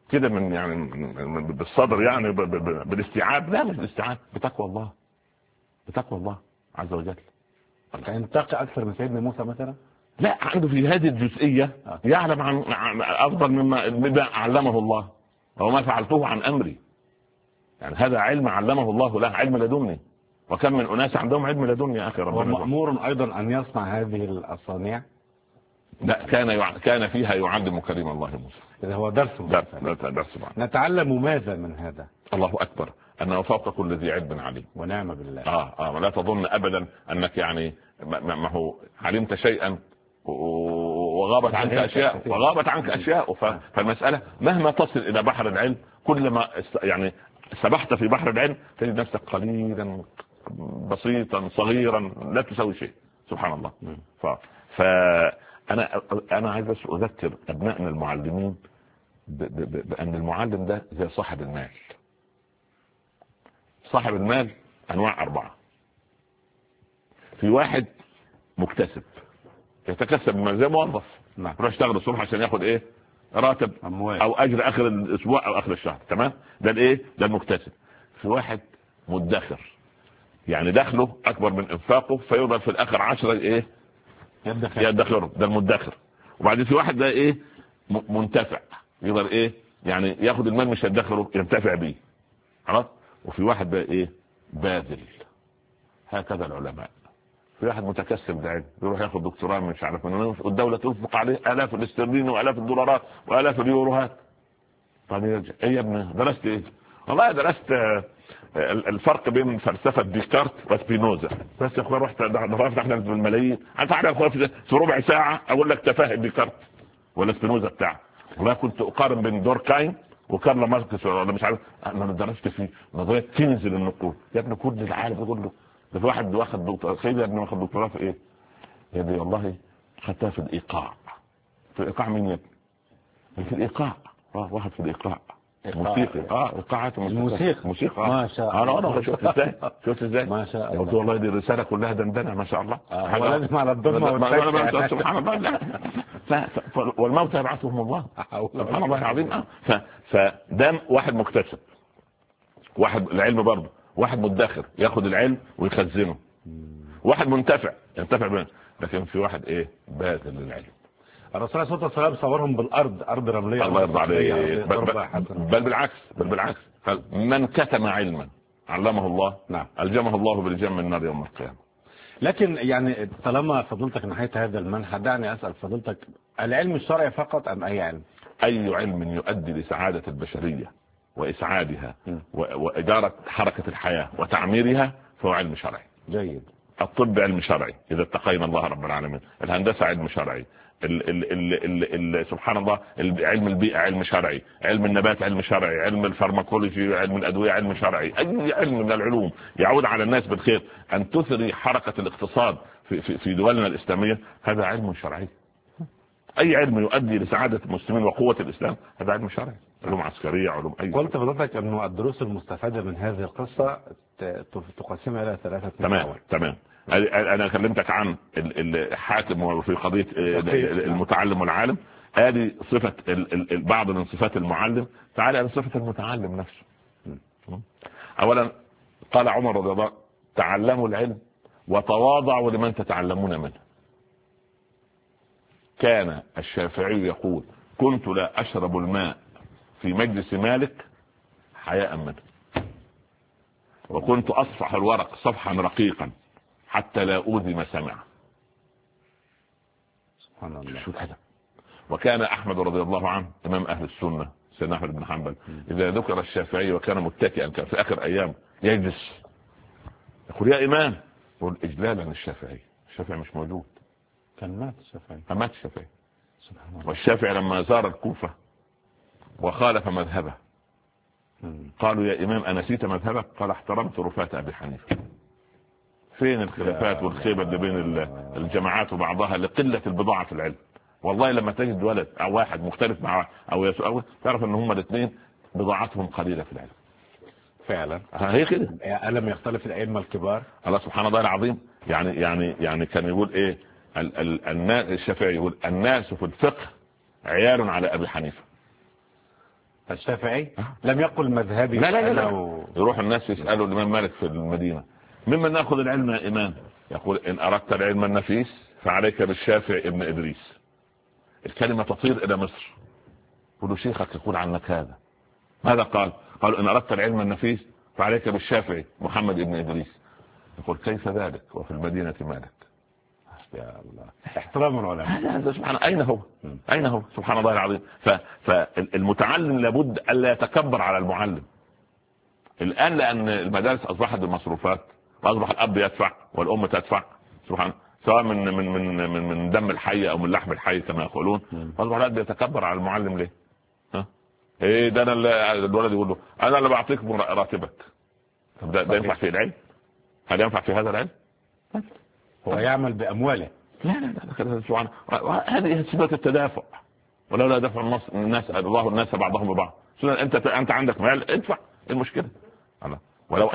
كده من يعني بالصدر يعني بالاستيعاب. لا مش بالاستيعاب، بتقوى الله، بتقوى الله عز وجل. كان تقي اكثر من سيدنا موسى مثلا؟ لا، عنده في هذه الجزئيه يعلم عن افضل مما علمه الله، وما فعلته عن امري. يعني هذا علم علمه الله له، علم لدني، وكم من اناس عندهم علم لدني يا اخي. ربنا ومأمور ايضا ان يصنع هذه الاصانع. لا، كان فيها يعلم كريم الله موسى. إذا هو درس نتعلم ماذا من هذا؟ الله اكبر، انه فوق كل ذي علم عليم. ونعم بالله. ولا تظن ابدا انك يعني ما هو علمت شيئا وغابت عنك اشياء فالمساله مهما تصل الى بحر العلم، كلما يعني سبحت في بحر العلم تجد نفسك قليلا بسيطا صغيرا لا تسوي شيء. سبحان الله. انا عايز بس اذكر ابنائنا المعلمين بان المعلم ده زي صاحب المال. صاحب المال انواع 4. في واحد مكتسب يتكسب زي موظف، يروح يشتغل الصبح عشان ياخد ايه؟ راتب أموال او اجر اخر الاسبوع او اخر الشهر. تمام؟ ده الايه؟ ده المكتسب. في واحد مدخر، يعني دخله اكبر من انفاقه فيقدر في الاخر 10 ايه؟ يدخره، ده المدخر. وبعدين في واحد ده ايه؟ منتفع، يقدر ايه؟ يعني ياخد المال مش يدخره، ينتفع بيه. خلاص؟ وفي واحد بقى ايه؟ باذل. هكذا العلماء. في واحد متكسب ده يروح ياخد دكتوراه مش عارف من، والدوله تنفق عليه الاف الاسترليني والاف الدولارات والاف اليوروهات. طب يرجع ايه يا ابني؟ درست ايه؟ والله درست الفرق بين فلسفه ديكارت وسبينوزا. بس يا اخويا رحت احنا بالملايين. انت عارف يا اخويا في ربع ساعه اقول لك تفاهه ديكارت ولا سبينوزا بتاعه. والله كنت اقارن بين دوركايم وكارل ماركس ولا مش عارف. انا درست في نظريه كنز للنقود. يا ابني كل العالم يقول له ده في واحد واخد دكتوراه. خير يا ابني واخد دكتوراه في ايه؟ يا ابني والله خدتها في الايقاع. في الايقاع مين يا ابني؟ في الايقاع. واحد في الايقاع موسيقى. ايقاعات موسيقى ما شاء الله. انا شفت ازاي ما شاء الله. والله دي الرساله كلها دندنه ما شاء الله. لازم على الضمه والتكه. سبحان الله. والموت يبعثهم الله. سبحان الله العظيم. فده واحد مكتسب، واحد العلم برضه، واحد مدخر ياخد العلم ويخزنه، واحد منتفع ينتفع به. لكن في واحد ايه؟ باذل للعلم. الرسول صلى الله عليه وسلم صورهم بالارض، ارض رمليه. الله يرضى عليه. بل بالعكس قال من كتم علما علمه الله. نعم. الجمه الله بالجم من النار يوم القيامه. لكن يعني طالما فضلتك نهايه هذا المنهج، دعني اسال فضلتك، العلم الشرعي فقط ام اي علم؟ اي علم يؤدي لسعاده البشريه واسعادها واداره حركه الحياه وتعميرها فهو علم شرعي. جيد. الطب علم شرعي اذا اتقينا الله رب العالمين. الهندسه علم شرعي. سبحان الله. علم البيئه علم شرعي. علم النبات علم شرعي. علم الفارماكولوجي علم الادويه علم شرعي. اي علم من العلوم يعود على الناس بالخير، ان تثري حركه الاقتصاد في دولنا الاسلاميه، هذا علم شرعي. اي علم يؤدي لسعاده المسلمين وقوه الاسلام هذا علم شرعي. علوم عسكريه، علوم اي. قلت فضلتك انه الدروس المستفاده من هذه القصه تقسمها الى 3 محاور. تمام. انا كلمتك عن الحاكم في قضيه المتعلم والعالم. هذه صفه بعض من صفات المعلم. تعال على صفه المتعلم نفسه. اولا قال عمر رضي الله عنه تعلموا العلم وتواضعوا لمن تتعلمون منه. كان الشافعي يقول كنت لا اشرب الماء في مجلس مالك حياء منه، وكنت اصفح الورق صفحا رقيقا حتى لا أوذي ما سمع. سبحان الله. شو هذا؟ وكان أحمد رضي الله عنه إمام أهل السنة سيدنا أحمد بن حنبل إذا ذكر الشافعي وكان متكئا كان في آخر أيام يجلس يقول يا إمام، يقول إجلالا الشافعي مش موجود. كان مات الشافعي. سبحان الله. والشافعي لما زار الكوفة وخالف مذهبه قالوا يا إمام أنسيت مذهبك؟ قال احترمت رفات أبي حنيفة. فين الخلافات والخيبة اللي بين الجماعات وبعضها لقلة البضاعة في العلم. والله لما تجد ولد أو واحد مختلف مع أو يسوء تعرف أن هم الاثنين بضاعتهم قليلة في العلم. فعلا هي كده. ألم يختلف الأئمة الكبار؟ الله سبحان الله العظيم. يعني كان يقول إيه الشافعي يقول الناس في الفقه عيال على أبي حنيفة. الشافعي لم يقل مذهبي. لا. يروح الناس يسألوا الإمام مالك في المدينة ممن نأخذ العلم يا إمام؟ يقول إن أردت العلم النفيس فعليك بالشافعي ابن إدريس. الكلمة تطير إلى مصر. يقولوا شيخك يقول عنك هذا. ماذا قال؟ قالوا إن أردت العلم النفيس فعليك بالشافعي محمد ابن إدريس. يقول كيف ذلك وفي المدينة مالك؟ يا الله، احترام العلماء. سبحان أين هو سبحان الله العظيم. فالمتعلم لابد ألا يتكبر على المعلم. الآن لأن المدارس أصبحت بالمصروفات وأصبح الأب يدفع والأم تدفع سبحان، سواء من دم الحي أو من لحم الحي كما يقولون، أصبح الأب يتكبر على المعلم. ليه؟ إيه ده؟ أنا الولد يقول له أنا اللي بعطيك راتبك. طب ده ينفع في العلم؟ هل ينفع في هذا العلم؟ هو يعمل بأمواله. لا سبحان، هذه صفة التدافع. ولولا دفع الناس الله الناس بعضهم ببعض. أنت عندك مال ادفع، المشكلة. ولو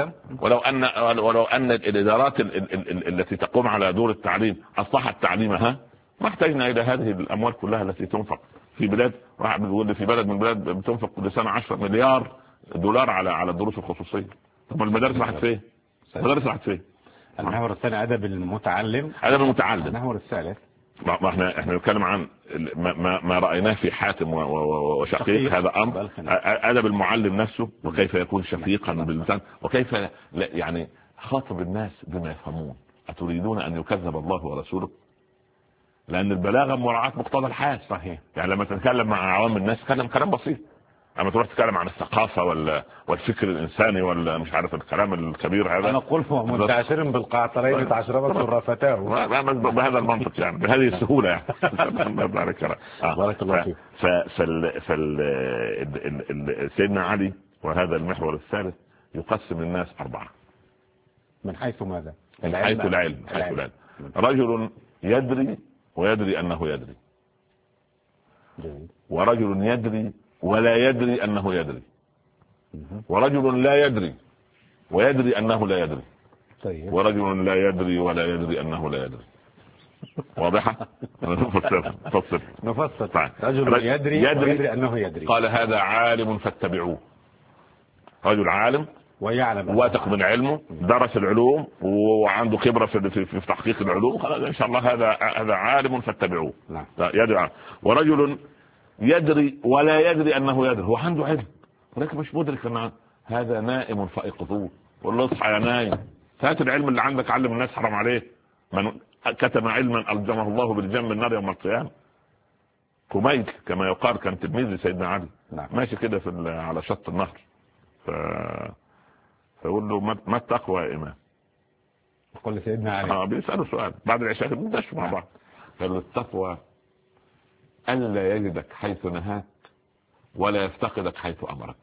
أن الإدارات التي تقوم على دور التعليم أصلحت تعليمها ما احتاجنا إلى هذه الأموال كلها التي تنفق في بلاد. واحد بيقول في بلد من البلاد بتنفق كل سنة 10 مليار دولار على الدروس الخصوصية. طب المدارس راحت فين؟ المحور الثاني أدب المتعلم. المحور الثالث ما احنا نتكلم عن ما رأيناه في حاتم وشقيق. هذا أمر أدب المعلم نفسه، وكيف يكون شفيقا باللسان، وكيف يعني خاطب الناس بما يفهمون. أتريدون أن يكذب الله ورسوله؟ لأن البلاغة مراعاة مقتضى الحال. صحيح. يعني لما تتكلم مع عوام الناس تتكلم كلام بسيط، اما تروح تتكلم عن الثقافه والفكر الانساني ولا مش عارف الكلام الكبير هذا. انا اقول هو منتعشر بالقعطرين تعشربت الرفتاه بهذا المنطق، يعني بهذه السهوله يعني. بارك الله فيك. سيدنا علي وهذا المحور الثالث يقسم الناس 4. من حيث ماذا؟ من حيث العلم. رجل يدري ويدري انه يدري، ورجل يدري ولا يدري أنه يدري، ورجل لا يدري ويدري أنه لا يدري، ورجل لا يدري ولا يدري أنه لا يدري. واضحة؟ نفصل. رجل يدري ويدري أنه يدري. قال هذا عالم فاتبعوه. رجل عالم ويعلم واثق من علمه، درس العلوم وعنده خبرة في تحقيق العلوم، قال إن شاء الله هذا عالم فاتبعوه. يدري. ورجل يدري ولا يدري أنه يدري، هو عنده علم ولكن مش مدرك أن هذا نائم فأيقظوه. قل له اصحى يا نايم، هات العلم اللي عندك علم الناس، حرام عليه. من كتم علما ألجمه الله بالجم النار يوم القيامة. كميل كما يقال كان تلميذ لسيدنا علي. ماشي كده على شط النهر، فيقول له ما التقوى يا إمام؟ يقول لسيدنا علي بيسأله سؤال بعد العشاء بندش مع بعض. قال له التقوى ألا يجدك حيث نهاك ولا يفتقدك حيث أمرك.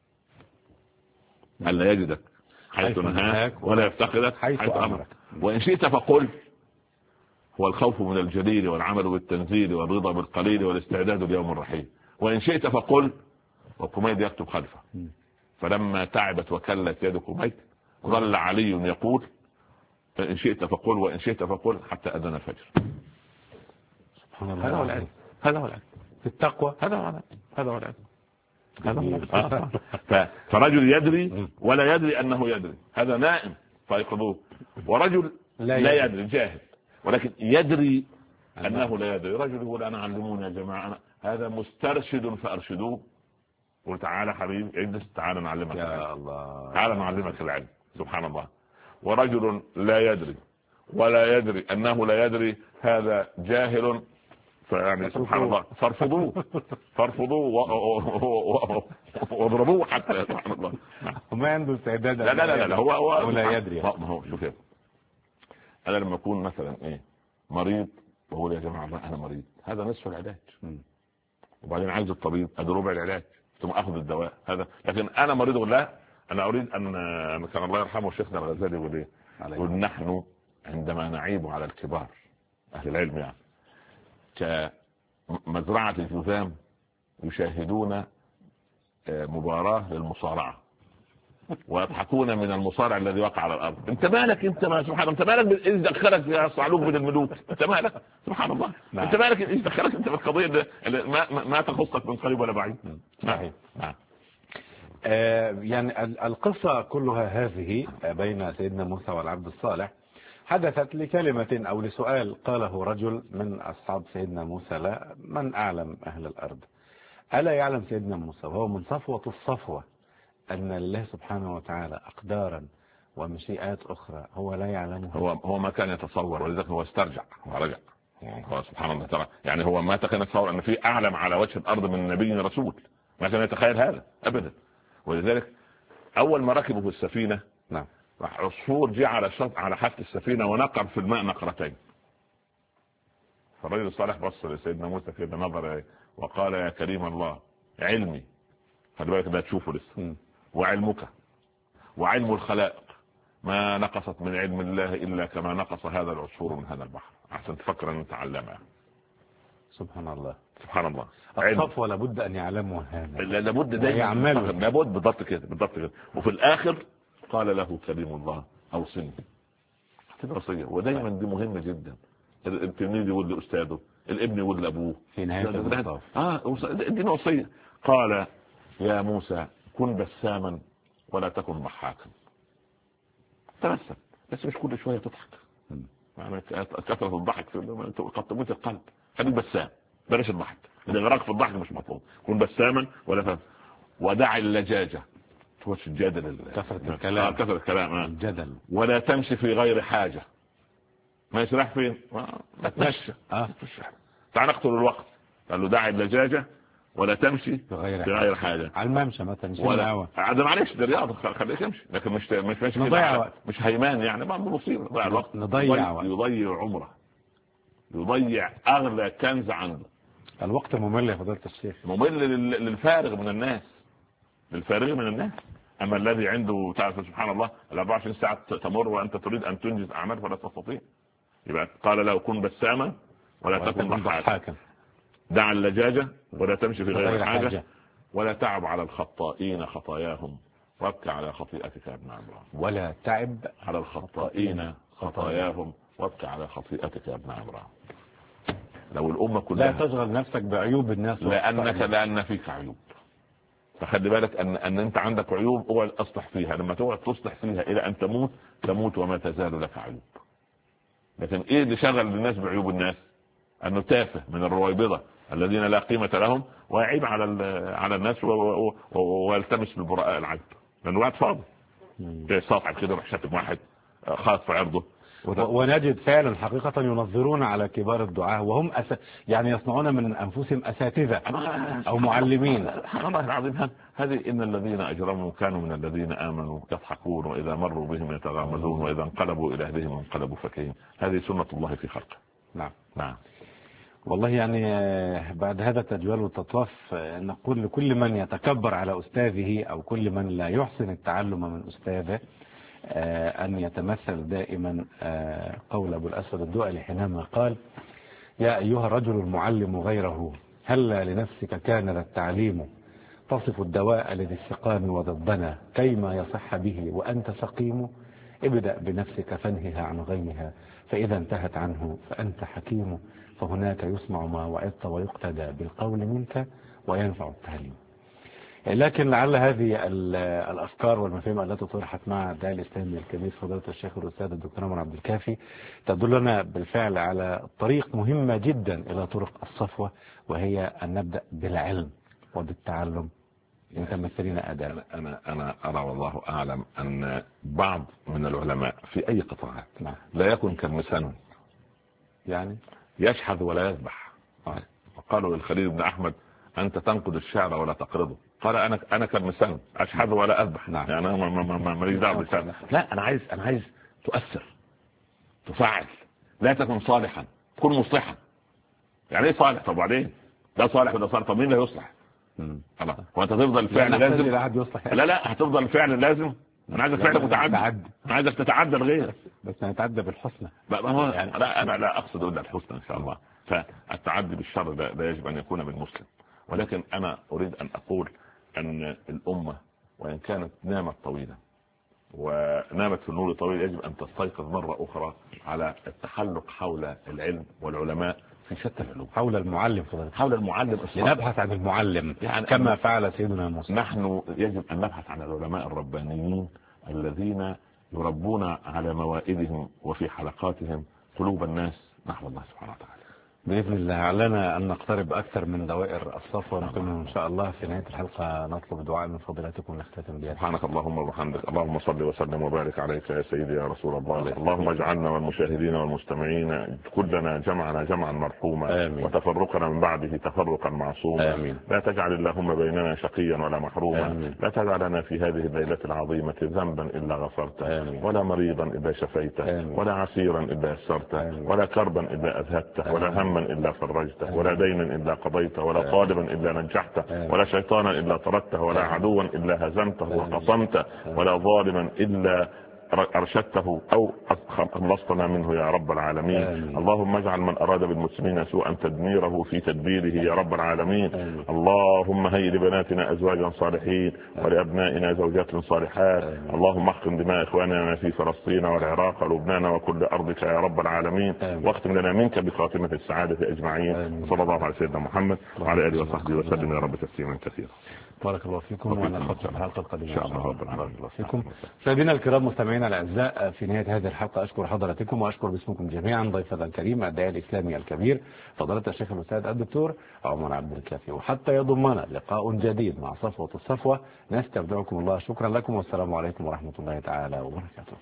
ألا يجدك حيث نهاك ولا يفتقدك حيث أمرك. وإن شئت فقل هو الخوف من الجليل والعمل بالتنزيل والرضا بالقليل والاستعداد ليوم الرحيل. وإن شئت فقل، وكميد يكتب خلفه. فلما تعبت وكلت يد كميد ظل علي يقول إن شئت فقل وإن شئت فقل حتى أذن الفجر. سبحان الله. هذا هو العلم في التقوى. هذا هو العلم. فرجل يدري ولا يدري أنه يدري، هذا نائم فيقظوه. ورجل لا يدري جاهل ولكن يدري أنه لا يدري. رجل يقول أنا علموني يا جماعة، هذا مسترشد فأرشدوه. قل تعالى حبيبي اجلس، تعالى نعلمك يا الله، تعالى نعلمك العلم. سبحان الله. ورجل لا يدري ولا يدري أنه لا يدري، هذا جاهل فيعني سبحان الله فارفضوه واضربوه حتى. سبحان الله. وما عنده استعداد. لا هو لا يدري. هو شوف يا انا لما اكون مثلا مريض بقول يا جماعه انا مريض، هذا نصف العلاج. وبعدين عايز الطبيب ادي ربع العلاج ثم اخذ الدواء هذا. لكن انا مريض اقول لا انا اريد ان كان الله يرحمه شيخنا الغزالي يقول ايه؟ يقول نحن عندما نعيب على الكبار اهل العلم يعني كمزرعة الجذام يشاهدون مباراة للمصارعة، ويضحكون من المصارع الذي وقع على الارض. انت مالك انت؟ ما سبحان الله، انت مالك اذا دخلك يا صعلوك من الملوك؟ انت مالك؟ سبحان الله. انت مالك اذا دخلك انت في القضيه ما تخصك من قريب ولا بعيد. صحيح. يعني القصة كلها هذه بين سيدنا موسى والعبد الصالح حدثت لكلمة أو لسؤال قاله رجل من أصحاب سيدنا موسى: لا، من أعلم أهل الأرض؟ ألا يعلم سيدنا موسى وهو من صفوة الصفوة أن الله سبحانه وتعالى أقدارا ومشيئات أخرى هو لا يعلمها؟ هو ما كان يتصور، ولذلك هو استرجع ورجع. هو سبحان الله ترى، يعني هو ما كان يتصور أن في أعلم على وجه الأرض من نبي رسول، ما كان يتخيل هذا أبدا. ولذلك أول ما ركبوا في السفينة، نعم، عصفور جاء على شط على حافة السفينة ونقر في الماء نقرتين. فالرجل الصالح بص لسيدنا موسى كده نظر وقال: يا كريم الله، علمي، خلي بالك ده تشوفه لسه، وعلمك وعلم الخلائق ما نقصت من علم الله إلا كما نقص هذا العصفور من هذا البحر. عشان تفكر أن تعلمها. سبحان الله، سبحان الله. الصفوة لابد أن يعلموا هذا، لابد دايما يعملوا، لابد. بالضبط كده، بالضبط كده. وفي الآخر قال له كريم الله: أوصني. وصية، ودايما دي مهمة جدا. التلميذ يقول لأستاذه، الابن يقول لأبوه في نهاية المطاف. دي وصية. قال: يا موسى كن بساما ولا تكن ضحاكا. تبسم بس مش كل شوية تضحك، يعني كثرة الضحك قد تموت القلب. خليك بسام، بلاش الضحك، الإغراق في الضحك مش مطلوب. كن بساما ودع اللجاجة، توش الجدل، كثرة الكلام، كثرة الكلام، الجدل. ولا تمشي في غير حاجة. ما يسرح فين؟ ما تمشي. تعال نقتل الوقت. قال له: دع اللجاجة ولا تمشي في غير حاجة. على الممشى مثلا، ولا هذا معلش، ده رياضة، خليك يمشي، لكن مش نضيع وقت، مش هيمان، يعني ما مصيبة نضيع الوقت. يضيع عمره، يضيع أغلى كنز عنده. الوقت ممل يا فضيلة الشيخ، ممل للفارغ من الناس، للفارغ من الناس. أما الذي عنده تعرف سبحان الله 24 ساعة تمر وأنت تريد أن تنجز أعمال فلا تستطيع. يبقى قال له: كن بساما ولا تكن ضحاكا، دع اللجاجة ولا تمشي في غير حاجة، ولا تعب على الخطائين خطاياهم وابكى على خطيئتك يا ابن عمران. ولا تعب على الخطائين خطاياهم وابكى على خطيئتك يا ابن عمران. لو الأمة كلها لا تشغل نفسك بعيوب الناس، لأن فيك عيوب. فخلي بالك أن أنت عندك عيوب، اوعى تصلح فيها. لما تقعد تصلح فيها إلى أن تموت وما تزال لك عيوب. لكن إيه اللي شغل الناس بعيوب الناس؟ أنه تافه من الرويبضة الذين لا قيمة لهم، ويعيب على الناس ويلتمس بالبراء العيب، لأنه واحد فاضي ساطع كده راح شتم واحد خاص في عرضه. ونجد فعلا حقيقة ينظرون على كبار الدعاة وهم يعني يصنعون من أنفسهم أساتذة أو معلمين. الله العظيم. هذه إن الذين أجرموا كانوا من الذين آمنوا يضحكون وإذا مروا بهم يتغامزون وإذا انقلبوا إلى أهلهم انقلبوا فكهين. هذه سنة الله في خلقه. نعم. والله يعني بعد هذا التجوال والتطواف نقول لكل من يتكبر على أستاذه أو كل من لا يحسن التعلم من أستاذه أن يتمثل دائما قول أبو الأسود الدؤلي حينما قال: يا أيها الرجل المعلم غيره، هل لنفسك كان ذا التعليم تصف الدواء لذي السقام وضدنا كيما يصح به وأنت سقيم. ابدأ بنفسك فانهها عن غيها، فإذا انتهت عنه فأنت حكيم، فهناك يسمع ما وعدت ويقتدى بالقول منك وينفع التعليم. لكن لعل هذه الأفكار والمفاهيم التي طرحت مع الداعي الإسلامي الكبير فضيلة الشيخ الأستاذ الدكتور عمر عبد الكافي تدلنا بالفعل على طريق مهمة جدا إلى طرق الصفوة، وهي أن نبدأ بالعلم وبالتعلم متمثلين أداء. أنا أرى والله أعلم أن بعض من العلماء في أي قطاعات لا يكن كالمسن، يعني يشحذ ولا يذبح. وقالوا للخليل بن أحمد: أنت تنقد الشعر ولا تقرضه. قال: أنا كالمسن، أشحذ ولا أذبح. يعني أنا ماليش دعوة بالشعر. لا، أنا عايز تؤثر، تفعل، لا تكن صالحا، كن مصلحا. يعني إيه صالح؟ طب وبعدين ده صالح وده صالح، طب مين اللي يصلح؟ خلاص. وانت تفضل الفعل لازم؟ لا هتفضل الفعل لازم. انا عايزك فعل متعدد، انا عايزك تتعدى الغير، بس نتعدى بالحسنى. يعني انا لا اقصد الا الحسنى ان شاء الله. فالتعدي بالشر ده يجب ان يكون بالمسلم. ولكن انا اريد ان اقول ان الامه وإن كانت نامت طويلا ونامت في النور طويل، يجب أن تستيقظ مرة أخرى على التحلق حول العلم والعلماء في شتى العلوم، حول المعلم فضلت. حول المعلم، لنبحث عن المعلم يعني كما فعل سيدنا موسى. نحن يجب أن نبحث عن العلماء الربانيين الذين يربون على موائدهم وفي حلقاتهم قلوب الناس نحو الله سبحانه وتعالى. بإذن الله علينا أن نقترب أكثر من دوائر الصفوة، ونكون إن شاء الله في نهاية الحلقة نطلب دعاء من فضيلتكم نختتم بها. سبحانك اللهم وبحمدك، اللهم صل وسلم وبارك عليك يا سيدي يا رسول الله. اللهم اجعلنا والمشاهدين والمستمعين كلنا جمعنا جمعا مرحوما، آمين. وتفرقنا من بعده تفرقا معصوما. آمين. لا تجعل اللهم بيننا شقيا ولا محروما. آمين. لا تجعل لنا في هذه الليلة العظيمة ذنبا إلا غفرته، آمين. ولا مريضا إلا شفيته، آمين. ولا عسيرا إلا يسرته، آمين. ولا كربا إلا أذهبته، ولا هما إلا فرجته، ولا دينا إلا قضيته، ولا طالبا إلا نجحته، ولا شيطانا إلا طردته، ولا عدوا إلا هزمته وقصمته، ولا ظالما إلا أرشدته أو خلصتنا منه يا رب العالمين. اللهم اجعل من أراد بالمسلمين سوءا تدميره في تدبيره يا رب العالمين. اللهم هيئ لبناتنا أزواجا صالحين ولأبنائنا زوجات صالحات. اللهم احقن دماء إخواننا في فلسطين والعراق ولبنان وكل أرضك يا رب العالمين، واختم لنا منك بخاتمة السعادة أجمعين. صلى الله على سيدنا محمد وعلى آله وصحبه وسلم يا رب تسليما كثيرا. بارك الله فيكم، ونلقاكم في الحلقة القادمة إن شاء الله. بارك الله فيكم. مشاهدينا الكرام مستمعينا الأعزاء، في نهاية هذه الحلقة أشكر حضراتكم وأشكر باسمكم جميعا ضيفنا الكريم الداعية الإسلامي الكبير فضيلة الشيخ الأستاذ الدكتور عمر عبد الكافي، وحتى يضمنا لقاء جديد مع صفوة الصفوة نستودعكم الله. شكرا لكم والسلام عليكم ورحمة الله تعالى وبركاته.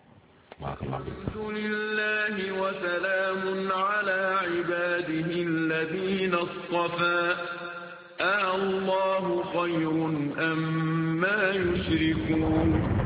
الحمد لله وسلام على عباده الذين اصطفى. الله خير أم ما يشركون.